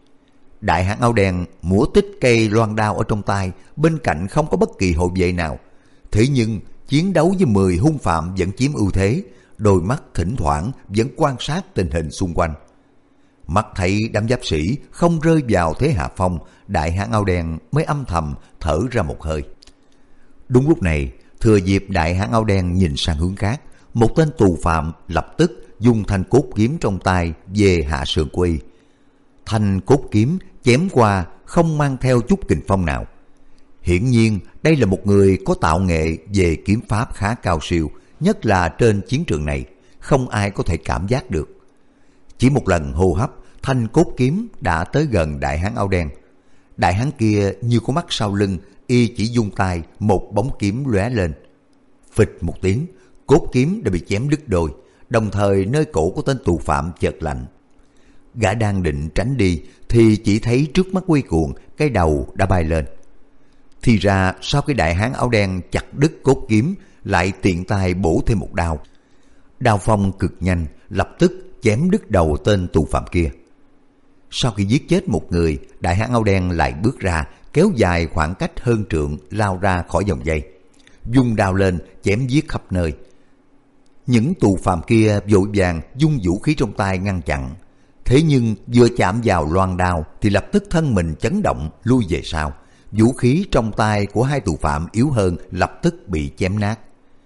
Đại hán áo đen múa tích cây loan đao ở trong tay, bên cạnh không có bất kỳ hộ vệ nào. Thế nhưng chiến đấu với 10 hung phạm vẫn chiếm ưu thế, đôi mắt thỉnh thoảng vẫn quan sát tình hình xung quanh. Mắt thấy đám giáp sĩ không rơi vào thế hạ phong, đại hán áo đen mới âm thầm thở ra một hơi. Đúng lúc này, thừa dịp đại hán áo đen nhìn sang hướng khác, một tên tù phạm lập tức dùng thanh cốt kiếm trong tay về hạ sườn của y. Thanh cốt kiếm chém qua không mang theo chút kình phong nào. Hiển nhiên đây là một người có tạo nghệ về kiếm pháp khá cao siêu, nhất là trên chiến trường này, không ai có thể cảm giác được. Chỉ một lần hô hấp, thanh cốt kiếm đã tới gần đại hán áo đen. Đại hán kia như có mắt sau lưng, y chỉ vung tay, một bóng kiếm lóe lên. Phịch một tiếng, cốt kiếm đã bị chém đứt đôi, đồng thời nơi cổ của tên tù phạm chợt lạnh. Gã đang định tránh đi thì chỉ thấy trước mắt quay cuồng, cái đầu đã bay lên. Thì ra sau cái đại hán áo đen chặt đứt cốt kiếm, lại tiện tay bổ thêm một đao. Đao phong cực nhanh, lập tức chém đứt đầu tên tù phạm kia. Sau khi giết chết một người, đại hán áo đen lại bước ra, kéo dài khoảng cách hơn trượng lao ra khỏi vòng dây, vung đao lên chém giết khắp nơi. Những tù phạm kia vội vàng vung vũ khí trong tay ngăn chặn, thế nhưng vừa chạm vào loan đao thì lập tức thân mình chấn động lui về sau. Vũ khí trong tay của hai tù phạm yếu hơn lập tức bị chém nát.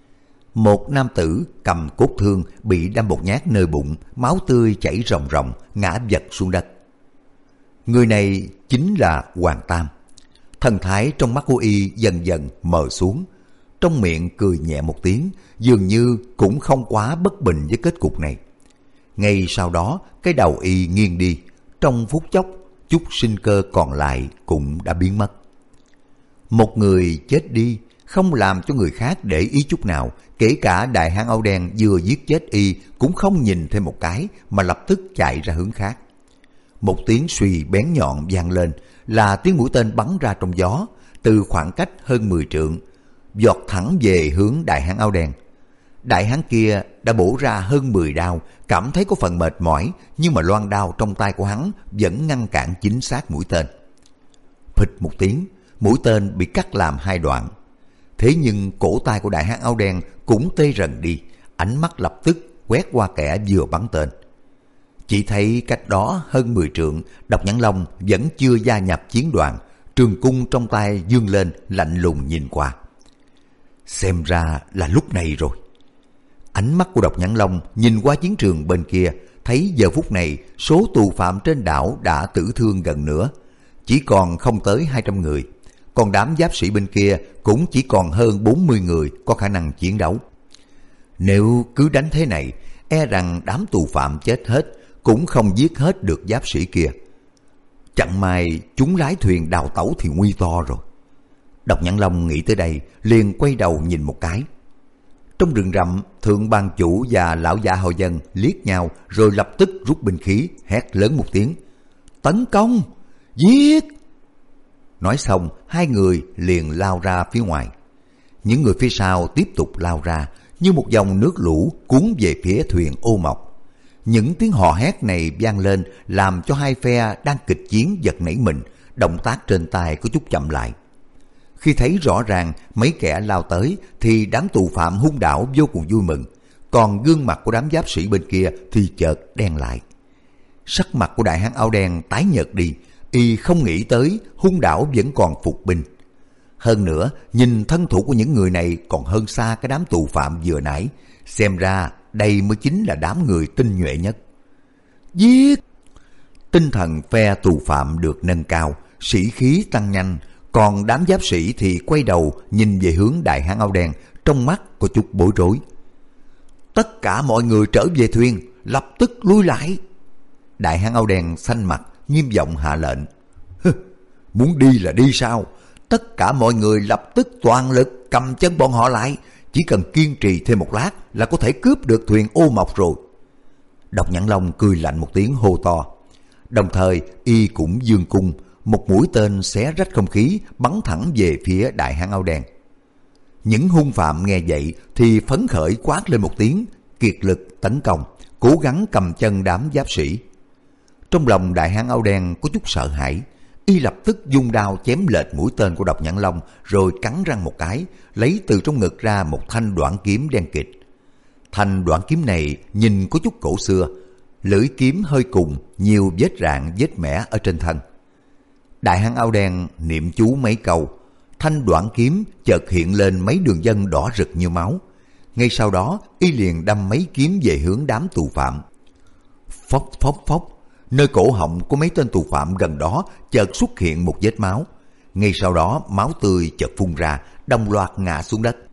Một nam tử cầm cốt thương bị đâm một nhát nơi bụng, máu tươi chảy ròng ròng, ngã vật xuống đất. Người này chính là Hoàng Tam. Thần thái trong mắt của y dần dần mờ xuống, trong miệng cười nhẹ một tiếng, dường như cũng không quá bất bình với kết cục này. Ngay sau đó, cái đầu y nghiêng đi, trong phút chốc, chút sinh cơ còn lại cũng đã biến mất. Một người chết đi, không làm cho người khác để ý chút nào, kể cả đại hán áo đen vừa giết chết y cũng không nhìn thêm một cái mà lập tức chạy ra hướng khác. Một tiếng suy bén nhọn vang lên, là tiếng mũi tên bắn ra trong gió, từ khoảng cách hơn 10 trượng, giọt thẳng về hướng đại hán áo đen. Đại hán kia đã bổ ra hơn 10 đao, cảm thấy có phần mệt mỏi, nhưng mà loan đao trong tay của hắn vẫn ngăn cản chính xác mũi tên. Phịch một tiếng, mũi tên bị cắt làm hai đoạn. Thế nhưng cổ tay của đại hán áo đen cũng tê rần đi, ánh mắt lập tức quét qua kẻ vừa bắn tên. Chỉ thấy cách đó hơn 10 trượng, Độc Nhãn Long vẫn chưa gia nhập chiến đoàn, trường cung trong tay giương lên lạnh lùng nhìn qua. Xem ra là lúc này rồi. Ánh mắt của Độc Nhãn Long nhìn qua chiến trường bên kia, thấy giờ phút này số tù phạm trên đảo đã tử thương gần nửa, chỉ còn không tới 200 người. Còn đám giáp sĩ bên kia cũng chỉ còn hơn 40 người có khả năng chiến đấu. Nếu cứ đánh thế này, e rằng đám tù phạm chết hết cũng không giết hết được giáp sĩ kia. Chẳng may chúng lái thuyền đào tẩu thì nguy to rồi. Độc Nhãn Long nghĩ tới đây, liền quay đầu nhìn một cái. Trong rừng rậm, thượng ban chủ và lão già hầu dân liếc nhau rồi lập tức rút binh khí, hét lớn một tiếng: Tấn công! Giết! Nói xong, hai người liền lao ra phía ngoài. Những người phía sau tiếp tục lao ra, như một dòng nước lũ cuốn về phía thuyền Ô Mộc. Những tiếng hò hét này vang lên làm cho hai phe đang kịch chiến giật nảy mình, động tác trên tay có chút chậm lại. Khi thấy rõ ràng mấy kẻ lao tới thì đám tù phạm hung đảo vô cùng vui mừng, còn gương mặt của đám giáp sĩ bên kia thì chợt đen lại. Sắc mặt của đại hán áo đen tái nhợt đi, y không nghĩ tới hung đảo vẫn còn phục binh. Hơn nữa, nhìn thân thủ của những người này còn hơn xa cái đám tù phạm vừa nãy, xem ra đây mới chính là đám người tinh nhuệ nhất. Giết! Tinh thần phe tù phạm được nâng cao, sĩ khí tăng nhanh, còn đám giáp sĩ thì quay đầu nhìn về hướng đại hán áo đen, trong mắt có chút bối rối. Tất cả mọi người trở về thuyền, lập tức lui lại. Đại hán áo đen xanh mặt, nghiêm giọng hạ lệnh. Muốn đi là đi sao? Tất cả mọi người lập tức toàn lực cầm chân bọn họ lại, chỉ cần kiên trì thêm một lát là có thể cướp được thuyền Ô Mộc rồi. Độc Nhãn Long cười lạnh một tiếng hô to. Đồng thời y cũng giương cung, một mũi tên xé rách không khí bắn thẳng về phía đại hán áo đen. Những hung phạm nghe vậy thì phấn khởi quát lên một tiếng, kiệt lực tấn công, cố gắng cầm chân đám giáp sĩ. Trong lòng đại hán áo đen có chút sợ hãi, y lập tức dung đao chém lệch mũi tên của Độc Nhãn Long, rồi cắn răng một cái, lấy từ trong ngực ra một thanh đoạn kiếm đen kịt. Thanh đoạn kiếm này nhìn có chút cổ xưa, lưỡi kiếm hơi cùng, nhiều vết rạn vết mẻ ở trên thân. Đại hán áo đen niệm chú mấy câu, thanh đoạn kiếm chợt hiện lên mấy đường vân đỏ rực như máu. Ngay sau đó, y liền đâm mấy kiếm về hướng đám tù phạm. Phốc phốc phốc, nơi cổ họng của mấy tên tù phạm gần đó chợt xuất hiện một vết máu. Ngay sau đó, máu tươi chợt phun ra, đồng loạt ngã xuống đất.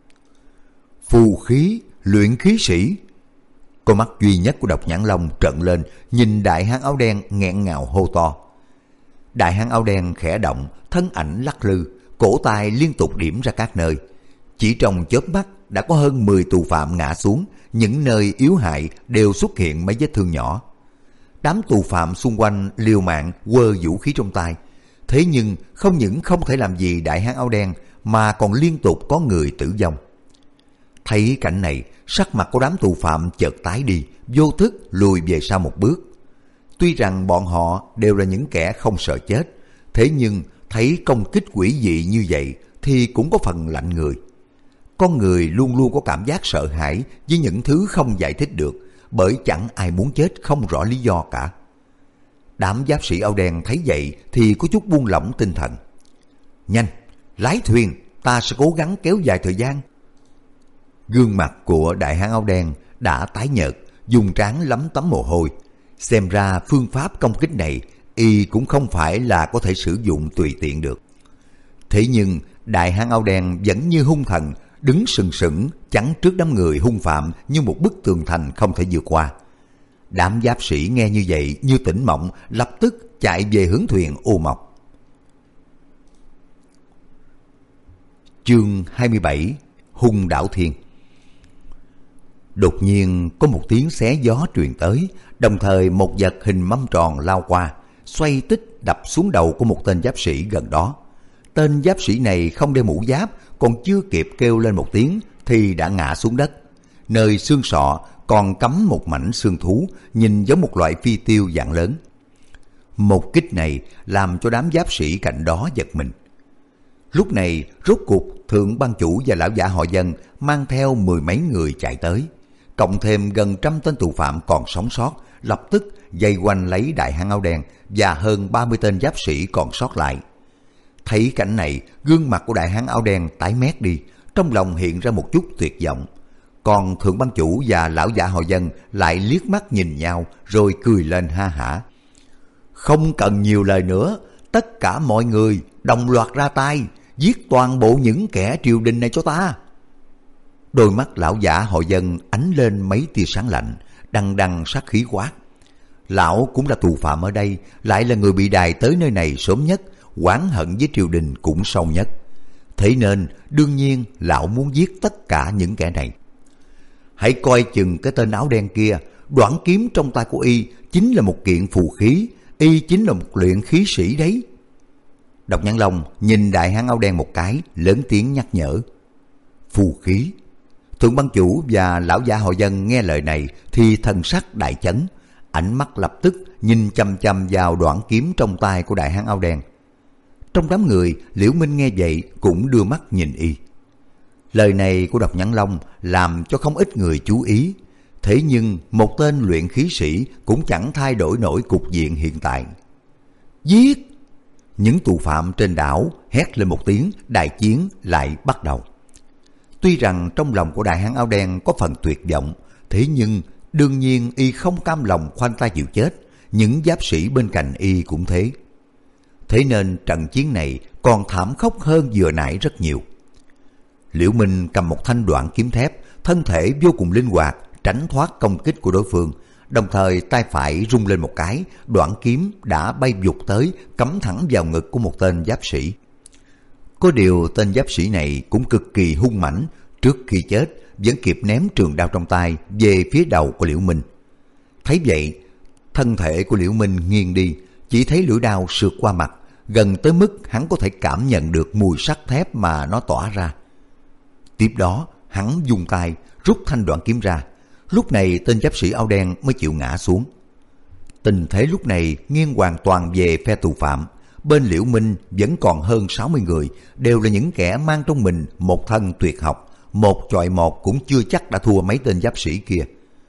Phù khí, luyện khí sĩ. Con mắt duy nhất của Độc Nhãn Long trợn lên, nhìn đại hán áo đen nghẹn ngào hô to. Đại hán áo đen khẽ động, thân ảnh lắc lư, cổ tay liên tục điểm ra các nơi. Chỉ trong chớp mắt đã có hơn 10 tù phạm ngã xuống, những nơi yếu hại đều xuất hiện mấy vết thương nhỏ. Đám tù phạm xung quanh liều mạng quơ vũ khí trong tay, thế nhưng không những không thể làm gì đại hán áo đen mà còn liên tục có người tử vong. Thấy cảnh này, sắc mặt của đám tù phạm chợt tái đi, vô thức lùi về sau một bước. Tuy rằng bọn họ đều là những kẻ không sợ chết, thế nhưng thấy công kích quỷ dị như vậy thì cũng có phần lạnh người. Con người luôn luôn có cảm giác sợ hãi với những thứ không giải thích được, bởi chẳng ai muốn chết không rõ lý do cả. Đám giáp sĩ áo đen thấy vậy thì có chút buông lỏng tinh thần. Nhanh, lái thuyền, ta sẽ cố gắng kéo dài thời gian. Gương mặt của đại hán áo đen đã tái nhợt, dùng trán lấm tấm mồ hôi. Xem ra phương pháp công kích này y cũng không phải là có thể sử dụng tùy tiện được. Thế nhưng đại hán áo đen vẫn như hung thần, đứng sừng sững chắn trước đám người hung phạm như một bức tường thành không thể vượt qua. Đám giáp sĩ nghe như vậy như tỉnh mộng, lập tức chạy về hướng thuyền ô mộc. Chương 27: Hung đảo thiên. Đột nhiên có một tiếng xé gió truyền tới, đồng thời một vật hình mâm tròn lao qua, xoay tích đập xuống đầu của một tên giáp sĩ gần đó. Tên giáp sĩ này không đeo mũ giáp, còn chưa kịp kêu lên một tiếng thì đã ngã xuống đất. Nơi xương sọ còn cắm một mảnh xương thú, nhìn giống một loại phi tiêu dạng lớn. Một kích này làm cho đám giáp sĩ cạnh đó giật mình. Lúc này rốt cuộc thượng ban chủ và lão giả họ Dân mang theo 10 mấy người chạy tới, cộng thêm gần 100 tên tù phạm còn sống sót, lập tức vây quanh lấy đại hán áo đen và hơn 30 tên giáp sĩ còn sót lại. Thấy cảnh này, gương mặt của đại hán áo đen tái mét đi, trong lòng hiện ra một chút tuyệt vọng. Còn thượng ban chủ và lão giả họ Dân lại liếc mắt nhìn nhau rồi cười lên ha hả. Không cần nhiều lời nữa, tất cả mọi người đồng loạt ra tay, giết toàn bộ những kẻ triều đình này cho ta. Đôi mắt lão giả họ Dân ánh lên mấy tia sáng lạnh, đằng đằng sát khí quát. Lão cũng là tù phạm ở đây, lại là người bị đày tới nơi này sớm nhất, oán hận với triều đình cũng sâu nhất. Thế nên đương nhiên lão muốn giết tất cả những kẻ này. Hãy coi chừng cái tên áo đen kia, đoạn kiếm trong tay của y chính là một kiện phù khí, y chính là một luyện khí sĩ đấy. Độc Nhãn Long nhìn đại hán áo đen một cái, lớn tiếng nhắc nhở. Phù khí? Thượng ban chủ và lão giả họ Dân nghe lời này thì thần sắc đại chấn, ánh mắt lập tức nhìn chăm chăm vào đoạn kiếm trong tay của đại hán áo đen. Trong đám người, Liễu Minh nghe vậy cũng đưa mắt nhìn y. Lời này của Độc Nhãn Long làm cho không ít người chú ý. Thế nhưng một tên luyện khí sĩ cũng chẳng thay đổi nổi cục diện hiện tại. Giết! Những tù phạm trên đảo hét lên một tiếng, đại chiến lại bắt đầu. Tuy rằng trong lòng của đại hán áo đen có phần tuyệt vọng, thế nhưng đương nhiên y không cam lòng khoanh tay chịu chết, những giáp sĩ bên cạnh y cũng thế. Thế nên trận chiến này còn thảm khốc hơn vừa nãy rất nhiều. Liễu Minh cầm một thanh đoạn kiếm thép, thân thể vô cùng linh hoạt, tránh thoát công kích của đối phương, đồng thời tay phải rung lên một cái, đoạn kiếm đã bay vụt tới, cắm thẳng vào ngực của một tên giáp sĩ. Có điều tên giáp sĩ này cũng cực kỳ hung mãnh, trước khi chết vẫn kịp ném trường đao trong tay về phía đầu của Liễu Minh. Thấy vậy, thân thể của Liễu Minh nghiêng đi, chỉ thấy lưỡi đao sượt qua mặt, gần tới mức hắn có thể cảm nhận được mùi sắt thép mà nó tỏa ra. Tiếp đó, hắn dùng tay rút thanh đoạn kiếm ra. Lúc này tên giáp sĩ áo đen mới chịu ngã xuống. Tình thế lúc này nghiêng hoàn toàn về phe tù phạm. Bên Liễu Minh vẫn còn hơn 60 người, đều là những kẻ mang trong mình một thân tuyệt học, một chọi một cũng chưa chắc đã thua mấy tên giáp sĩ kia.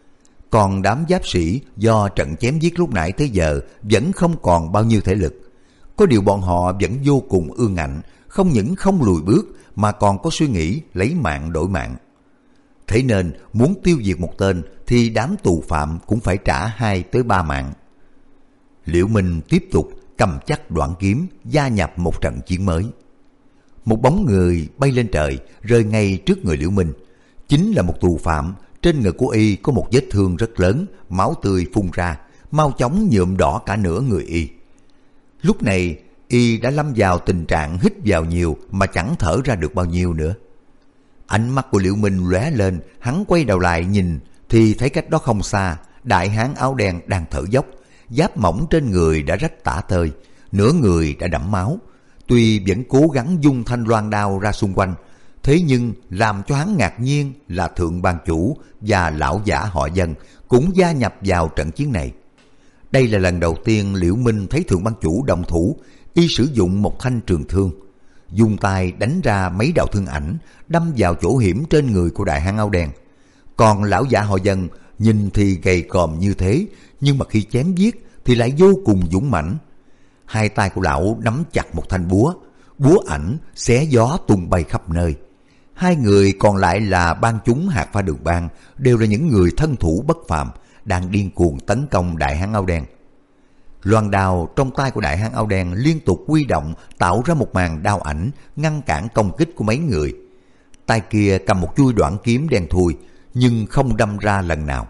Còn đám giáp sĩ do trận chém giết lúc nãy tới giờ vẫn không còn bao nhiêu thể lực. Có điều bọn họ vẫn vô cùng ương ngạnh, không những không lùi bước mà còn có suy nghĩ lấy mạng đổi mạng. Thế nên muốn tiêu diệt một tên thì đám tù phạm cũng phải trả 2 tới 3 mạng. Liễu Minh tiếp tục cầm chắc đoạn kiếm, gia nhập một trận chiến mới. Một bóng người bay lên trời, rơi ngay trước người Liễu Minh. Chính là một tù phạm, trên ngực của y có một vết thương rất lớn, máu tươi phun ra, mau chóng nhuộm đỏ cả nửa người y. Lúc này y đã lâm vào tình trạng hít vào nhiều mà chẳng thở ra được bao nhiêu nữa. Ánh mắt của Liễu Minh lóe lên, hắn quay đầu lại nhìn thì thấy cách đó không xa, đại hán áo đen đang thở dốc, giáp mỏng trên người đã rách tả tơi, nửa người đã đẫm máu. Tuy vẫn cố gắng dung thanh loan đao ra xung quanh, Thế nhưng làm cho hắn ngạc nhiên là thượng ban chủ và lão giả họ Dân cũng gia nhập vào trận chiến này. Đây là lần đầu tiên Liễu Minh thấy thượng ban chủ động thủ. Y sử dụng một thanh trường thương, dùng tay đánh ra mấy đạo thương ảnh, đâm vào chỗ hiểm trên người của đại hán áo đen. Còn lão giả họ Dân nhìn thì gầy còm như thế, nhưng mà khi chém giết thì lại vô cùng dũng mãnh. Hai tay của lão nắm chặt một thanh búa, búa ảnh xé gió tung bay khắp nơi. Hai người còn lại là ban chúng Hạt Pha Đường Bang, đều là những người thân thủ bất phàm, đang điên cuồng tấn công đại hán áo đen. Loan đao trong tay của đại hán áo đen liên tục huy động, tạo ra một màn đao ảnh ngăn cản công kích của mấy người. Tay kia cầm một chuôi đoạn kiếm đen thui, nhưng không đâm ra lần nào.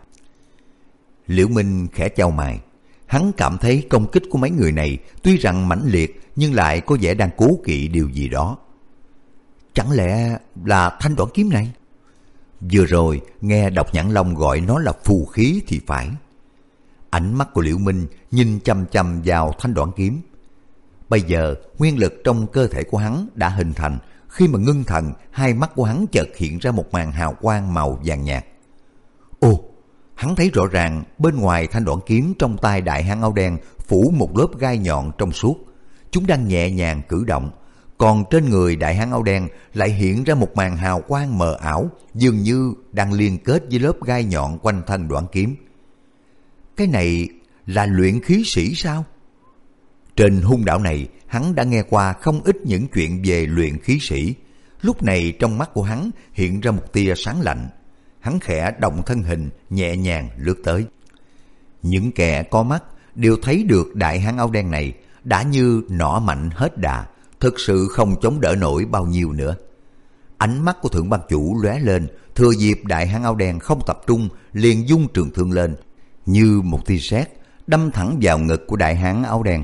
Liễu Minh khẽ chau mày, hắn cảm thấy công kích của mấy người này tuy rằng mãnh liệt, nhưng lại có vẻ đang cố kỵ điều gì đó. Chẳng lẽ là thanh đoạn kiếm này? Vừa rồi nghe Độc Nhãn Long gọi nó là phù khí thì phải. Ánh mắt của Liễu Minh nhìn chăm chăm vào thanh đoạn kiếm. Bây giờ nguyên lực trong cơ thể của hắn đã hình thành. Khi mà ngưng thần, hai mắt của hắn chợt hiện ra một màn hào quang màu vàng nhạt. Ồ, hắn thấy rõ ràng bên ngoài thanh đoạn kiếm trong tay đại hán áo đen phủ một lớp gai nhọn trong suốt. Chúng đang nhẹ nhàng cử động. Còn trên người đại hán áo đen lại hiện ra một màn hào quang mờ ảo, dường như đang liên kết với lớp gai nhọn quanh thân đoạn kiếm. Cái này là luyện khí sĩ sao? Trên hung đảo này, hắn đã nghe qua không ít những chuyện về luyện khí sĩ. Lúc này trong mắt của hắn hiện ra một tia sáng lạnh. Hắn khẽ động thân hình, nhẹ nhàng lướt tới. Những kẻ có mắt đều thấy được đại hán áo đen này đã như nỏ mạnh hết đà, thực sự không chống đỡ nổi bao nhiêu nữa. Ánh mắt của thượng ban chủ lóe lên, thừa dịp đại hán áo đen không tập trung, liền dung trường thương lên, như một tia sét đâm thẳng vào ngực của đại hán áo đen.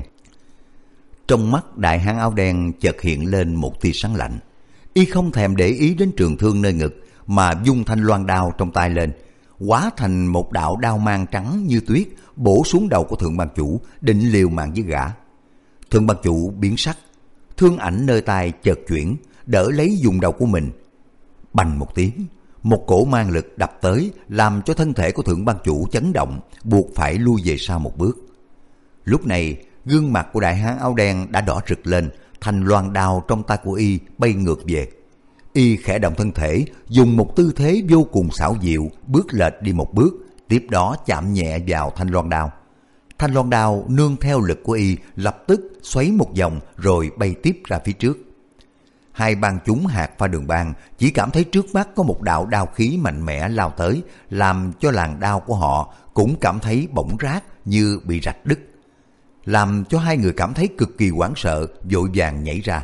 Trong mắt đại hán áo đen chợt hiện lên một tia sáng lạnh. Y không thèm để ý đến trường thương nơi ngực, mà vung thanh loan đao trong tay lên, hóa thành một đạo đao mang trắng như tuyết, bổ xuống đầu của thượng ban chủ, định liều mạng với gã. Thượng ban chủ biến sắc, thương ảnh nơi tay chợt chuyển, đỡ lấy dùng đầu của mình. Bành một tiếng, một cổ mang lực đập tới, làm cho thân thể của thượng ban chủ chấn động, buộc phải lui về sau một bước. Lúc này, gương mặt của đại hán áo đen đã đỏ rực lên, thanh loan đao trong tay của y bay ngược về. Y khẽ động thân thể, dùng một tư thế vô cùng xảo diệu, bước lệch đi một bước, tiếp đó chạm nhẹ vào thanh loan đao. Thanh loan đao nương theo lực của y lập tức xoáy một vòng rồi bay tiếp ra phía trước. Hai bang chúng Hạt Pha Đường Bang chỉ cảm thấy trước mắt có một đạo đao khí mạnh mẽ lao tới, làm cho làn đao của họ cũng cảm thấy bỗng rát như bị rạch đứt, làm cho hai người cảm thấy cực kỳ hoảng sợ, vội vàng nhảy ra.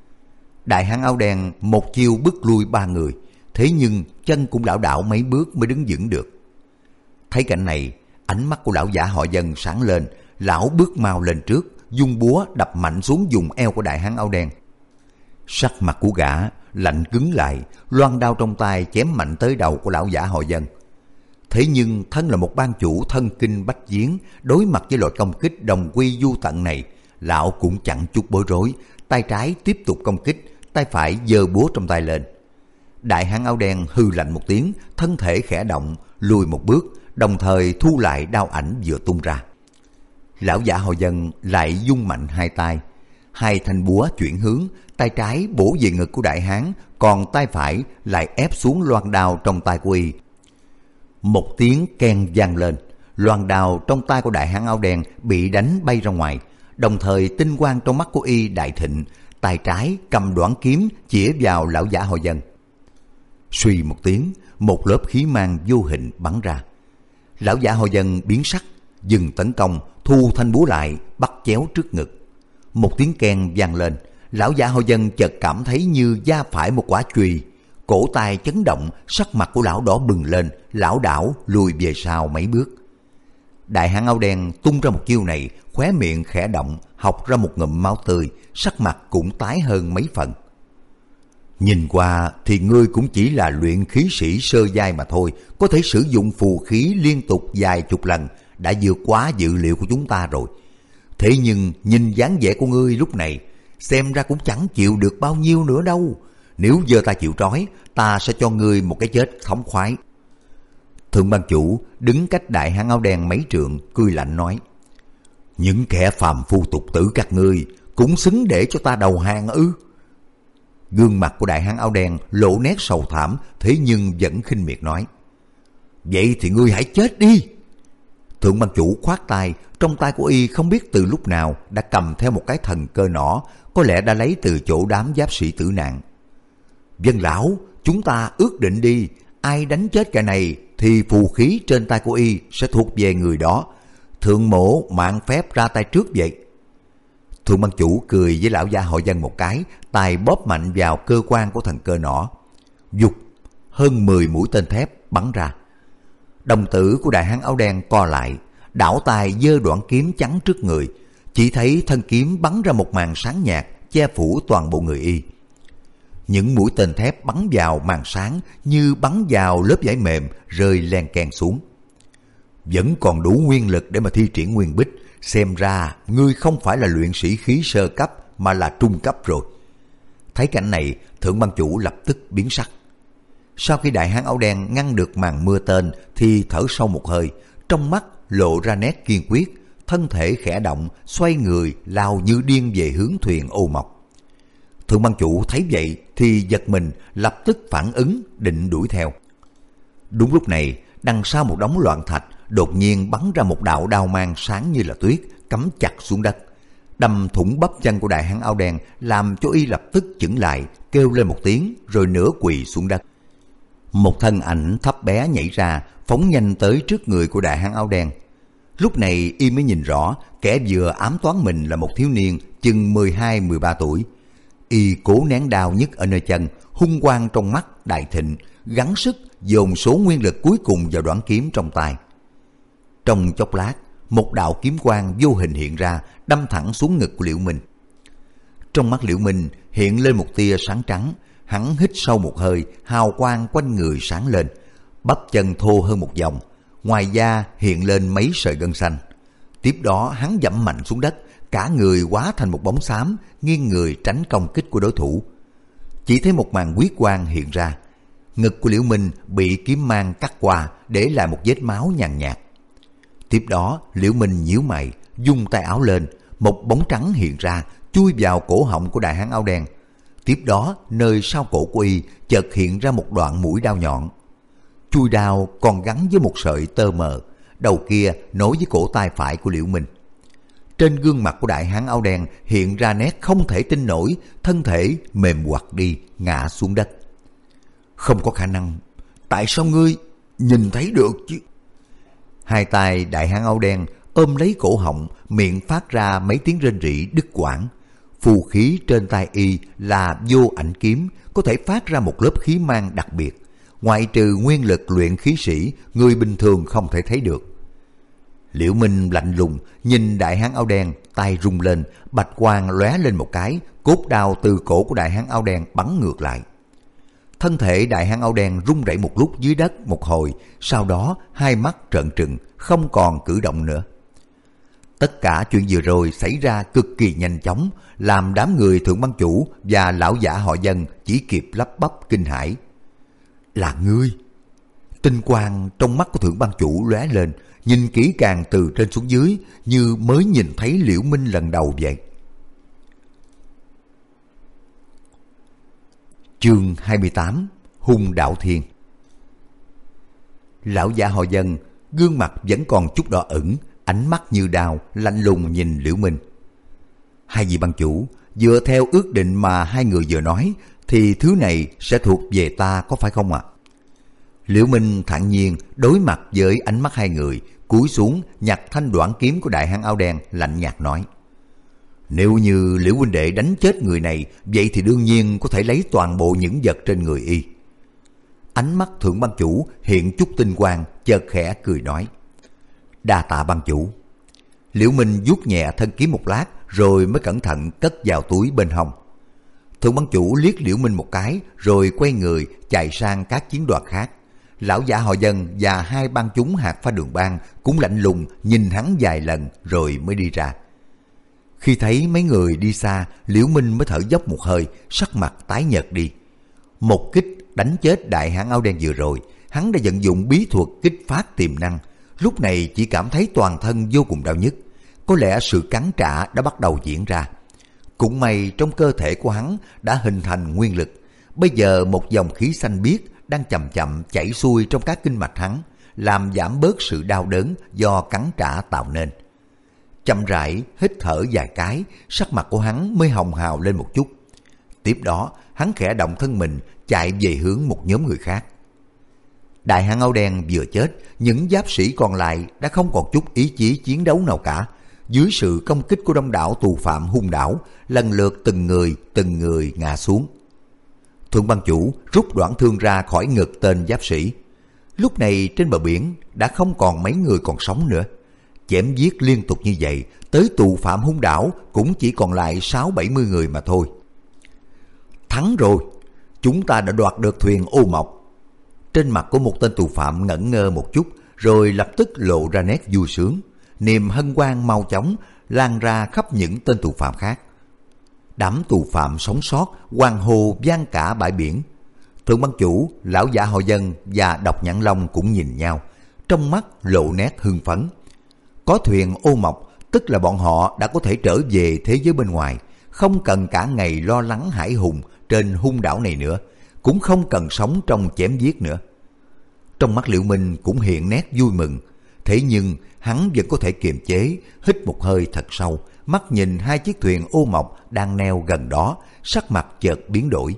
Đại hán áo đen một chiêu bức lui ba người, thế nhưng chân cũng lảo đảo mấy bước mới đứng vững được. Thấy cảnh này, ánh mắt của lão giả họ Dân sáng lên, lão bước mau lên trước, dung búa đập mạnh xuống vùng eo của đại hán áo đen. Sắc mặt của gã lạnh cứng lại, loan đao trong tay chém mạnh tới đầu của lão giả họ Dân. Thế nhưng thân là một ban chủ thân kinh bách chiến, đối mặt với loại công kích đồng quy du tận này, lão cũng chẳng chút bối rối, tay trái tiếp tục công kích, tay phải giơ búa trong tay lên. Đại hán áo đen hư lạnh một tiếng, thân thể khẽ động, lùi một bước, đồng thời thu lại đao ảnh vừa tung ra. Lão giả họ Dân lại vung mạnh hai tay, hai thanh búa chuyển hướng, tay trái bổ về ngực của đại hán, còn tay phải lại ép xuống loan đao trong tay của y. Một tiếng keng vang lên, loan đao trong tay của đại hán áo đen bị đánh bay ra ngoài, đồng thời tinh quang trong mắt của y đại thịnh, tay trái cầm đoạn kiếm chĩa vào lão giả họ Dân. Suy một tiếng, một lớp khí mang vô hình bắn ra. Lão giả họ Dân biến sắc, dừng tấn công, thu thanh búa lại, bắt chéo trước ngực. Một tiếng keng vang lên, lão giả họ Dân chợt cảm thấy như da phải một quả chùy, cổ tay chấn động, sắc mặt của lão đỏ bừng lên, lảo đảo lùi về sau mấy bước. Đại hán áo đen tung ra một chiêu này, khóe miệng khẽ động, học ra một ngụm máu tươi, sắc mặt cũng tái hơn mấy phần. Nhìn qua thì ngươi cũng chỉ là luyện khí sĩ sơ giai mà thôi, có thể sử dụng phù khí liên tục vài chục lần, đã vượt quá dự liệu của chúng ta rồi. Thế nhưng nhìn dáng vẻ của ngươi lúc này, xem ra cũng chẳng chịu được bao nhiêu nữa đâu. Nếu giơ tay chịu trói, ta sẽ cho ngươi một cái chết thống khoái. Thượng ban chủ đứng cách đại hán áo đen mấy trượng, cười lạnh nói: những kẻ phàm phu tục tử các ngươi cũng xứng để cho ta đầu hàng ư? Gương mặt của đại hán áo đen lộ nét sầu thảm, thế nhưng vẫn khinh miệt nói: vậy thì ngươi hãy chết đi. Thượng ban chủ khoát tay, trong tay của y không biết từ lúc nào đã cầm theo một cái thần cơ nỏ, có lẽ đã lấy từ chỗ đám giáp sĩ tử nạn. Dân lão, chúng ta ước định đi, ai đánh chết kẻ này thì phù khí trên tay của y sẽ thuộc về người đó. Thượng mỗ mạn phép ra tay trước vậy. Thượng ban chủ cười với lão gia họ Dân một cái, tay bóp mạnh vào cơ quan của thần cơ nỏ. Dục, hơn 10 mũi tên thép bắn ra. Đồng tử của đại hán áo đen co lại, đảo tay giơ đoạn kiếm chắn trước người, chỉ thấy thân kiếm bắn ra một màn sáng nhạt che phủ toàn bộ người y. Những mũi tên thép bắn vào màn sáng như bắn vào lớp vải mềm, rơi len keng xuống. Vẫn còn đủ nguyên lực để mà thi triển nguyên bích, xem ra ngươi không phải là luyện sĩ khí sơ cấp mà là trung cấp rồi. Thấy cảnh này, thượng ban chủ lập tức biến sắc. Sau khi đại hán áo đen ngăn được màn mưa tên thì thở sâu một hơi, trong mắt lộ ra nét kiên quyết, thân thể khẽ động, xoay người lao như điên về hướng thuyền ô mộc. Thượng ban chủ thấy vậy thì giật mình, lập tức phản ứng định đuổi theo. Đúng lúc này, đằng sau một đống loạn thạch đột nhiên bắn ra một đạo đao mang sáng như là tuyết, cắm chặt xuống đất, đâm thủng bắp chân của đại hán áo đen, làm cho y lập tức chững lại, kêu lên một tiếng rồi nửa quỳ xuống đất. Một thân ảnh thấp bé nhảy ra, phóng nhanh tới trước người của đại hán áo đen. Lúc này y mới nhìn rõ, kẻ vừa ám toán mình là một thiếu niên chừng 12-13 tuổi. Y cố nén đau nhức ở nơi chân, hung quang trong mắt đại thịnh, gắng sức dồn số nguyên lực cuối cùng vào đoạn kiếm trong tay. Trong chốc lát, một đạo kiếm quang vô hình hiện ra, đâm thẳng xuống ngực của Liễu Minh. Trong mắt Liễu Minh hiện lên một tia sáng trắng, hắn hít sâu một hơi, hào quang quanh người sáng lên, bắp chân thô hơn một vòng, ngoài da hiện lên mấy sợi gân xanh. Tiếp đó hắn dẫm mạnh xuống đất, cả người hóa thành một bóng xám, nghiêng người tránh công kích của đối thủ. Chỉ thấy một màn huyết quang hiện ra, ngực của Liễu Minh bị kiếm mang cắt qua, để lại một vết máu nhàn nhạt. Tiếp đó Liễu Minh nhíu mày, vung tay áo lên, một bóng trắng hiện ra, chui vào cổ họng của đại hán áo đen. Tiếp đó nơi sau cổ của y chợt hiện ra một đoạn mũi đao nhọn. Chui đao còn gắn với một sợi tơ mờ, đầu kia nối với cổ tay phải của Liễu Minh. Trên gương mặt của đại hán áo đen hiện ra nét không thể tin nổi, thân thể mềm quặt đi, ngã xuống đất. Không có khả năng, tại sao ngươi nhìn thấy được chứ? Hai tay đại hán áo đen ôm lấy cổ họng, miệng phát ra mấy tiếng rên rỉ đứt quãng. Phù khí trên tay y là vô ảnh kiếm, có thể phát ra một lớp khí mang đặc biệt, ngoại trừ nguyên lực luyện khí sĩ, người bình thường không thể thấy được. Liễu Minh lạnh lùng nhìn đại hán áo đen, tay rung lên, bạch quang lóe lên một cái, cốt đao từ cổ của đại hán áo đen bắn ngược lại. Thân thể đại hán áo đen rung rẩy một lúc dưới đất một hồi, sau đó hai mắt trợn trừng, không còn cử động nữa. Tất cả chuyện vừa rồi xảy ra cực kỳ nhanh chóng, làm đám người thượng ban chủ và lão giả họ Dân chỉ kịp lắp bắp kinh hãi. Là ngươi? Tinh quang trong mắt của thượng ban chủ lóe lên, nhìn kỹ càng từ trên xuống dưới, như mới nhìn thấy Liễu Minh lần đầu vậy. Chương 28: Hung Đạo Thiên. Lão giả họ Dân gương mặt vẫn còn chút đỏ ửng, ánh mắt như đao, lạnh lùng nhìn Liễu Minh. Hai vị ban chủ, dựa theo ước định mà hai người vừa nói, thì thứ này sẽ thuộc về ta, có phải không ạ? Liễu Minh thản nhiên đối mặt với ánh mắt hai người, cúi xuống nhặt thanh đoản kiếm của đại hán áo đen, lạnh nhạt nói: Nếu như Liễu huynh đệ đánh chết người này, vậy thì đương nhiên có thể lấy toàn bộ những vật trên người y. Ánh mắt thượng ban chủ hiện chút tinh quang, chợt khẽ cười nói: Đa tạ ban chủ. Liễu Minh vuốt nhẹ thân kiếm một lát, rồi mới cẩn thận cất vào túi bên hông. Thượng ban chủ liếc Liễu Minh một cái, rồi quay người chạy sang các chiến đoàn khác. Lão giả họ Dân và hai ban chúng hạt pha đường bang cũng lạnh lùng nhìn hắn vài lần rồi mới đi ra. Khi thấy mấy người đi xa, Liễu Minh mới thở dốc một hơi, sắc mặt tái nhợt đi. Một kích đánh chết đại hán áo đen vừa rồi, hắn đã vận dụng bí thuật kích phát tiềm năng, lúc này chỉ cảm thấy toàn thân vô cùng đau nhức. Có lẽ sự cắn trả đã bắt đầu diễn ra. Cũng may trong cơ thể của hắn đã hình thành nguyên lực. Bây giờ một dòng khí xanh biếc đang chậm chậm chảy xuôi trong các kinh mạch hắn, làm giảm bớt sự đau đớn do cắn trả tạo nên. Chậm rãi hít thở vài cái, sắc mặt của hắn mới hồng hào lên một chút. Tiếp đó hắn khẽ động thân mình chạy về hướng một nhóm người khác. Đại hán áo đen vừa chết, những giáp sĩ còn lại đã không còn chút ý chí chiến đấu nào cả. Dưới sự công kích của đông đảo tù phạm hung đảo, lần lượt từng người ngã xuống. Thượng bang chủ rút đoạn thương ra khỏi ngực tên giáp sĩ. Lúc này trên bờ biển đã không còn mấy người còn sống nữa. Chém giết liên tục như vậy, tới tù phạm hung đảo cũng chỉ còn lại 60-70 người mà thôi. Thắng rồi, chúng ta đã đoạt được thuyền ô mộc. Trên mặt của một tên tù phạm ngẩn ngơ một chút, rồi lập tức lộ ra nét vui sướng. Niềm hân hoan mau chóng lan ra khắp những tên tù phạm khác. Đám tù phạm sống sót hoan hô vang cả bãi biển. Thượng bang chủ, lão giả Họ Dân và Độc Nhãn Long cũng nhìn nhau, trong mắt lộ nét hưng phấn. Có thuyền ô mộc, tức là bọn họ đã có thể trở về thế giới bên ngoài, không cần cả ngày lo lắng hải hùng trên hung đảo này nữa, cũng không cần sống trong chém giết nữa. Trong mắt Liễu Minh cũng hiện nét vui mừng, thế nhưng hắn vẫn có thể kiềm chế, hít một hơi thật sâu, mắt nhìn hai chiếc thuyền ô mộc đang neo gần đó, sắc mặt chợt biến đổi.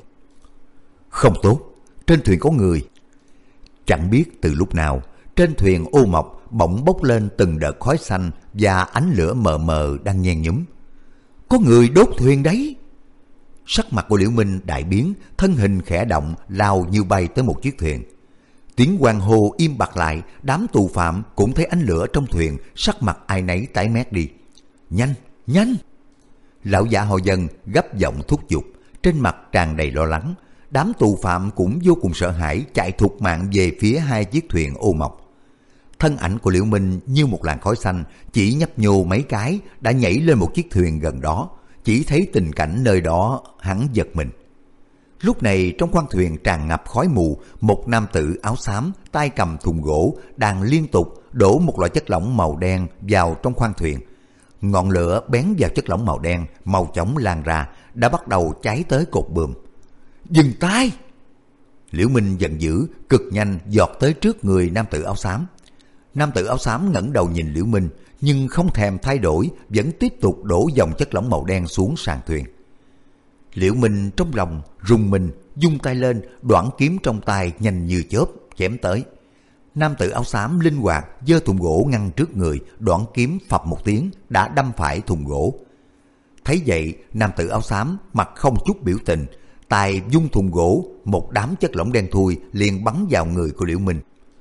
Không tốt, trên thuyền có người. Chẳng biết từ lúc nào, trên thuyền ô mộc bỗng bốc lên từng đợt khói xanh và ánh lửa mờ mờ đang nhen nhúm. Có người đốt thuyền đấy! Sắc mặt của Liễu Minh đại biến, thân hình khẽ động, lao như bay tới một chiếc thuyền. Tiếng hoan hô im bặt lại, đám tù phạm cũng thấy ánh lửa trong thuyền, sắc mặt ai nấy tái mét đi. Nhanh, nhanh! Lão giả Họ Dân gấp giọng thúc giục, trên mặt tràn đầy lo lắng. Đám tù phạm cũng vô cùng sợ hãi, chạy thục mạng về phía hai chiếc thuyền ô mộc. Thân ảnh của Liễu Minh như một làn khói xanh, chỉ nhấp nhô mấy cái đã nhảy lên một chiếc thuyền gần đó. Chỉ thấy tình cảnh nơi đó, hắn giật mình. Lúc này trong khoang thuyền tràn ngập khói mù, một nam tử áo xám tay cầm thùng gỗ đang liên tục đổ một loại chất lỏng màu đen vào trong khoang thuyền. Ngọn lửa bén vào chất lỏng màu đen mau chóng lan ra, đã bắt đầu cháy tới cột buồm. Dừng tay! Liễu Minh giận dữ, cực nhanh giọt tới trước người nam tử áo xám. Nam tử áo xám ngẩng đầu nhìn Liễu Minh, nhưng không thèm thay đổi, vẫn tiếp tục đổ dòng chất lỏng màu đen xuống sàn thuyền. Liễu Minh trong lòng rùng mình, vung tay lên, đoạn kiếm trong tay nhanh như chớp chém tới. Nam tử áo xám linh hoạt giơ thùng gỗ ngăn trước người, đoạn kiếm phập một tiếng đã đâm phải thùng gỗ. Thấy vậy, nam tử áo xám mặt không chút biểu tình, tay vung thùng gỗ, một đám chất lỏng đen thui liền bắn vào người của Liễu Minh.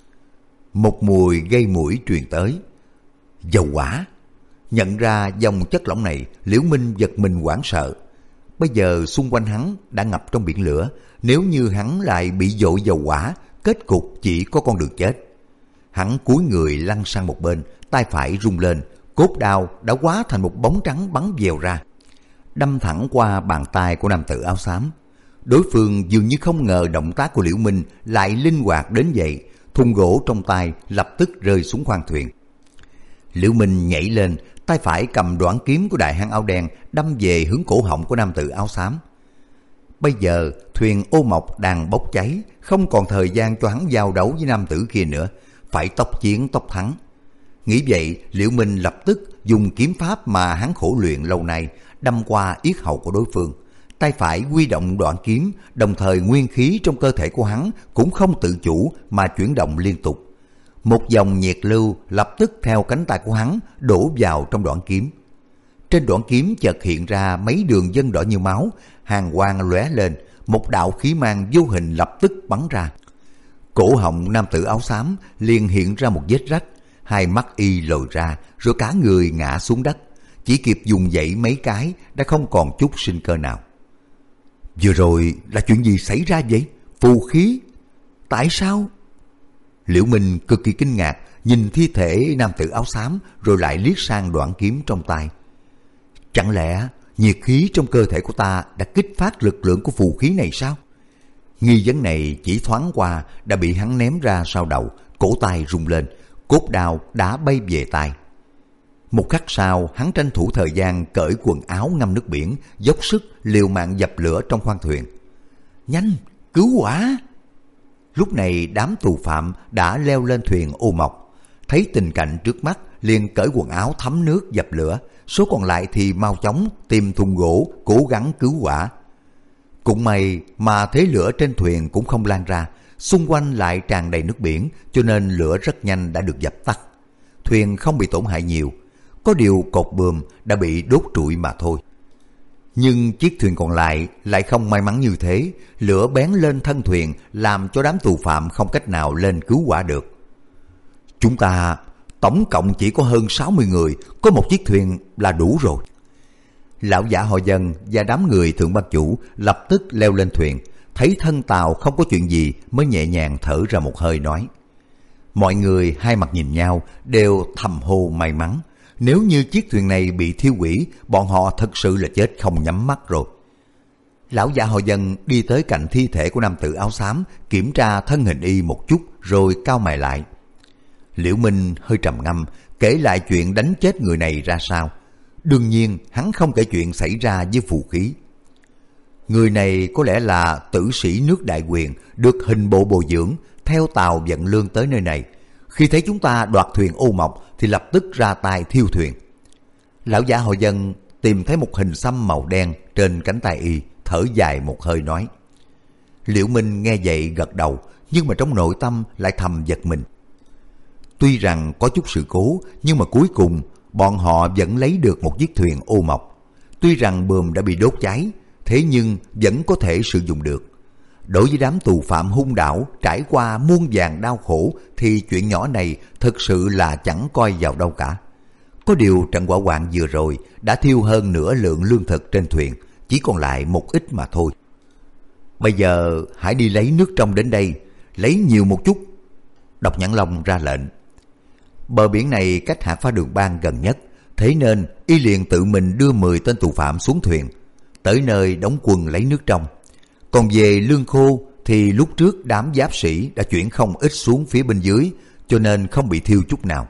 Một mùi gây mũi truyền tới. Dầu hỏa! Nhận ra dòng chất lỏng này, Liễu Minh giật mình hoảng sợ. Bây giờ xung quanh hắn đã ngập trong biển lửa, nếu như hắn lại bị dội dầu hỏa, kết cục chỉ có con đường chết. Hắn cúi người lăn sang một bên, tay phải rung lên, cốt đao đã hóa thành một bóng trắng bắn vèo ra, đâm thẳng qua bàn tay của nam tử áo xám. Đối phương dường như không ngờ động tác của Liễu Minh lại linh hoạt đến vậy, thùng gỗ trong tay lập tức rơi xuống khoang thuyền. Liễu Minh nhảy lên, tay phải cầm đoạn kiếm của đại hán áo đen đâm về hướng cổ họng của nam tử áo xám. Bây giờ thuyền ô mộc đang bốc cháy, không còn thời gian cho hắn giao đấu với nam tử kia nữa, phải tốc chiến tốc thắng. Nghĩ vậy, Liễu Minh lập tức dùng kiếm pháp mà hắn khổ luyện lâu nay đâm qua yết hầu của đối phương. Tay phải huy động đoạn kiếm, đồng thời nguyên khí trong cơ thể của hắn cũng không tự chủ mà chuyển động liên tục. Một dòng nhiệt lưu lập tức theo cánh tay của hắn đổ vào trong đoạn kiếm. Trên đoạn kiếm chợt hiện ra mấy đường vân đỏ như máu, hàn quang lóe lên, một đạo khí mang vô hình lập tức bắn ra. Cổ họng nam tử áo xám liền hiện ra một vết rách, hai mắt y lồi ra, rồi cả người ngã xuống đất. Chỉ kịp dùng dậy mấy cái đã không còn chút sinh cơ nào. Vừa rồi là chuyện gì xảy ra vậy? Phù khí? Tại sao? Liễu Minh cực kỳ kinh ngạc, nhìn thi thể nam tử áo xám rồi lại liếc sang đoạn kiếm trong tay. Chẳng lẽ nhiệt khí trong cơ thể của ta đã kích phát lực lượng của phù khí này sao? Nghi vấn này chỉ thoáng qua đã bị hắn ném ra sau đầu, cổ tay rung lên, cốt đao đã bay về tay. Một khắc sau, hắn tranh thủ thời gian cởi quần áo ngâm nước biển, dốc sức liều mạng dập lửa trong khoang thuyền. Nhanh, cứu hỏa! Lúc này đám tù phạm đã leo lên thuyền ô mộc, thấy tình cảnh trước mắt liền cởi quần áo thấm nước dập lửa, số còn lại thì mau chóng tìm thùng gỗ cố gắng cứu hỏa. Cũng may mà thế lửa trên thuyền cũng không lan ra, xung quanh lại tràn đầy nước biển, cho nên lửa rất nhanh đã được dập tắt. Thuyền không bị tổn hại nhiều, có điều cột buồm đã bị đốt trụi mà thôi. Nhưng chiếc thuyền còn lại không may mắn như thế, lửa bén lên thân thuyền làm cho đám tù phạm không cách nào lên cứu hỏa được. Chúng ta tổng cộng chỉ có hơn 60 người, có một chiếc thuyền là đủ rồi. Lão giả Họ Dân và đám người thượng ban chủ lập tức leo lên thuyền, thấy thân tàu không có chuyện gì mới nhẹ nhàng thở ra một hơi nói. Mọi người hai mặt nhìn nhau đều thầm hô may mắn. Nếu như chiếc thuyền này bị thiêu hủy, bọn họ thật sự là chết không nhắm mắt rồi. Lão giả Họ Dân đi tới cạnh thi thể của nam tử áo xám, kiểm tra thân hình y một chút rồi cau mày lại. Liễu Minh hơi trầm ngâm, kể lại chuyện đánh chết người này ra sao. Đương nhiên hắn không kể chuyện xảy ra với phù khí. Người này có lẽ là tử sĩ nước Đại Quyền, được hình bộ bồi dưỡng, theo tàu vận lương tới nơi này. Khi thấy chúng ta đoạt thuyền ô mộc thì lập tức ra tay thiêu thuyền. Lão giả Họ Dân tìm thấy một hình xăm màu đen trên cánh tay y, thở dài một hơi nói. Liễu Minh nghe vậy gật đầu, nhưng mà trong nội tâm lại thầm giật mình. Tuy rằng có chút sự cố, nhưng mà cuối cùng bọn họ vẫn lấy được một chiếc thuyền ô mộc. Tuy rằng buồm đã bị đốt cháy, thế nhưng vẫn có thể sử dụng được. Đối với đám tù phạm hung đảo trải qua muôn vàn đau khổ thì chuyện nhỏ này thực sự là chẳng coi vào đâu cả. Có điều trận hỏa hoạn vừa rồi đã thiêu hơn nửa lượng lương thực trên thuyền, chỉ còn lại một ít mà thôi. Bây giờ hãy đi lấy nước trong đến đây, lấy nhiều một chút. Độc Nhãn Long ra lệnh. Bờ biển này cách Hạt Phá Đường Bang gần nhất, thế nên y liền tự mình đưa 10 tên tù phạm xuống thuyền, tới nơi đóng quân lấy nước trong. Còn về lương khô thì lúc trước đám giáp sĩ đã chuyển không ít xuống phía bên dưới, cho nên không bị thiêu chút nào.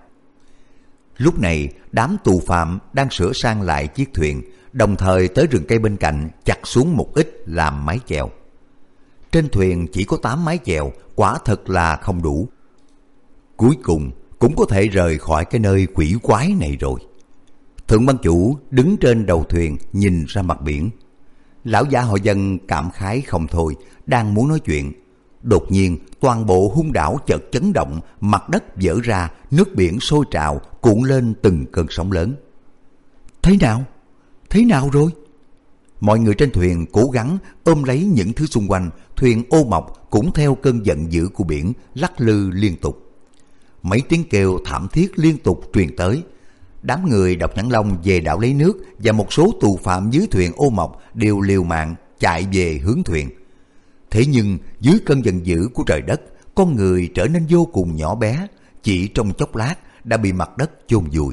Lúc này đám tù phạm đang sửa sang lại chiếc thuyền, đồng thời tới rừng cây bên cạnh chặt xuống một ít làm mái chèo. Trên thuyền chỉ có 8 mái chèo, quả thật là không đủ. Cuối cùng cũng có thể rời khỏi cái nơi quỷ quái này rồi. Thượng ban chủ đứng trên đầu thuyền nhìn ra mặt biển. Lão giả Họ Dân cảm khái không thôi, đang muốn nói chuyện. Đột nhiên toàn bộ hung đảo chợt chấn động, mặt đất vỡ ra, nước biển sôi trào cuộn lên từng cơn sóng lớn. Thế nào? Thế nào rồi? Mọi người trên thuyền cố gắng ôm lấy những thứ xung quanh, thuyền ô mộc cũng theo cơn giận dữ của biển lắc lư liên tục. Mấy tiếng kêu thảm thiết liên tục truyền tới. Đám người Độc Nhãn Long về đảo lấy nước và một số tù phạm dưới thuyền ô mộc đều liều mạng chạy về hướng thuyền. Thế nhưng dưới cơn giận dữ của trời đất, con người trở nên vô cùng nhỏ bé, chỉ trong chốc lát đã bị mặt đất chôn vùi.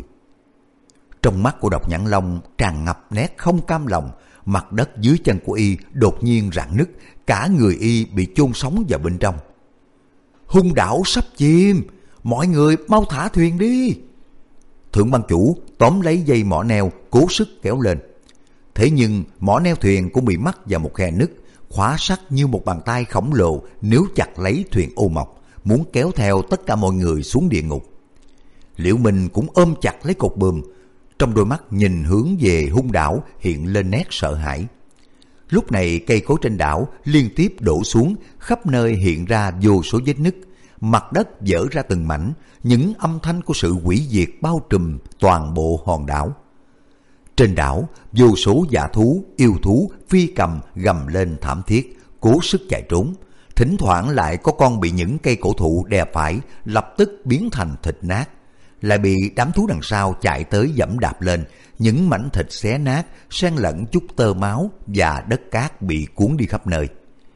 Trong mắt của Độc Nhãn Long tràn ngập nét không cam lòng, mặt đất dưới chân của y đột nhiên rạn nứt, cả người y bị chôn sống vào bên trong. Hung đảo sắp chìm, mọi người mau thả thuyền đi. Thượng ban chủ tóm lấy dây mỏ neo cố sức kéo lên. Thế nhưng mỏ neo thuyền cũng bị mắc vào một khe nứt, khóa sắt như một bàn tay khổng lồ nếu chặt lấy thuyền ô mộc, muốn kéo theo tất cả mọi người xuống địa ngục. Liễu Minh cũng ôm chặt lấy cột buồm, trong đôi mắt nhìn hướng về hung đảo hiện lên nét sợ hãi. Lúc này cây cối trên đảo liên tiếp đổ xuống, khắp nơi hiện ra vô số vết nứt, mặt đất vỡ ra từng mảnh, những âm thanh của sự hủy diệt bao trùm toàn bộ hòn đảo. Trên đảo, vô số dã thú, yêu thú, phi cầm gầm lên thảm thiết, cố sức chạy trốn. Thỉnh thoảng lại có con bị những cây cổ thụ đè phải, lập tức biến thành thịt nát. Lại bị đám thú đằng sau chạy tới giẫm đạp lên, những mảnh thịt xé nát, xen lẫn chút tơ máu và đất cát bị cuốn đi khắp nơi.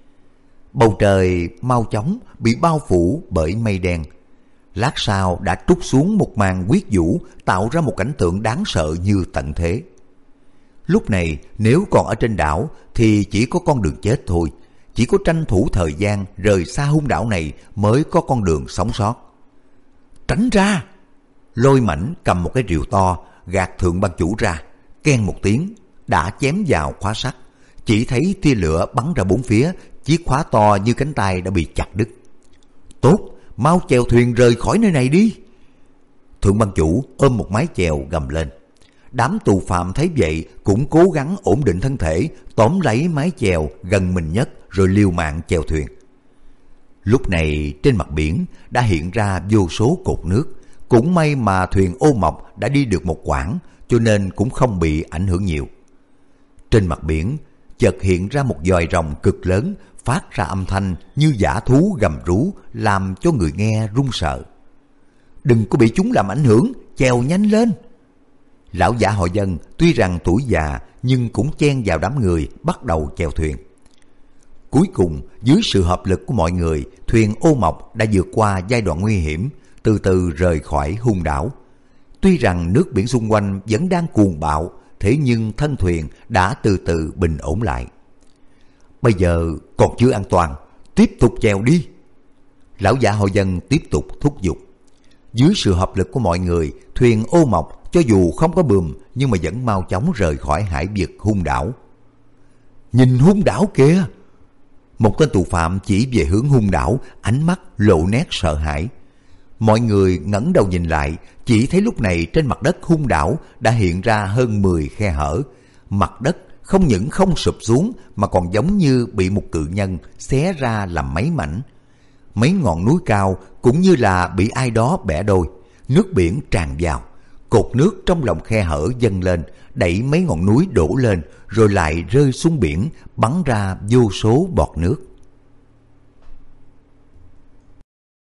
Bầu trời mau chóng bị bao phủ bởi mây đen. Lát sau đã trút xuống một màn huyết vũ, tạo ra một cảnh tượng đáng sợ như tận thế. Lúc này nếu còn ở trên đảo thì chỉ có con đường chết thôi. chỉ có tranh thủ thời gian rời xa hung đảo này mới có con đường sống sót. Tránh ra! Lôi Mãnh cầm một cái rìu to gạt Thượng Ban Chủ ra, keng một tiếng đã chém vào khóa sắt. Chỉ thấy tia lửa bắn ra bốn phía, chiếc khóa to như cánh tay đã bị chặt đứt. Tốt, mau chèo thuyền rời khỏi nơi này đi! Thượng Ban Chủ ôm một mái chèo gầm lên. Đám tù phạm thấy vậy cũng cố gắng ổn định thân thể, tóm lấy mái chèo gần mình nhất rồi liều mạng chèo thuyền. Lúc này trên mặt biển đã hiện ra vô số cột nước. Cũng may mà thuyền Ô Mộc đã đi được một quãng, cho nên cũng không bị ảnh hưởng nhiều. Trên mặt biển chợt hiện ra một dòi rồng cực lớn, phát ra âm thanh như dã thú gầm rú, làm cho người nghe run sợ. Đừng có bị chúng làm ảnh hưởng, chèo nhanh lên! Lão giả Họ Dân tuy rằng tuổi già nhưng cũng chen vào đám người bắt đầu chèo thuyền. Cuối cùng dưới sự hợp lực của mọi người, thuyền Ô Mộc đã vượt qua giai đoạn nguy hiểm, từ từ rời khỏi hung đảo. Tuy rằng nước biển xung quanh vẫn đang cuồng bạo, thế nhưng thân thuyền đã từ từ bình ổn lại. Bây giờ còn chưa an toàn, tiếp tục chèo đi! Lão giả Họ Dân tiếp tục thúc giục. Dưới sự hợp lực của mọi người, thuyền Ô Mộc cho dù không có buồm nhưng mà vẫn mau chóng rời khỏi hải vực hung đảo. Nhìn hung đảo kìa! Một tên tù phạm chỉ về hướng hung đảo, ánh mắt lộ nét sợ hãi. Mọi người ngẩng đầu nhìn lại, chỉ thấy lúc này trên mặt đất hung đảo đã hiện ra hơn 10 khe hở. Mặt đất không những không sụp xuống mà còn giống như bị một cự nhân xé ra làm mấy mảnh. Mấy ngọn núi cao cũng như là bị ai đó bẻ đôi, nước biển tràn vào. Cột nước trong lòng khe hở dâng lên, đẩy mấy ngọn núi đổ lên rồi lại rơi xuống biển, bắn ra vô số bọt nước.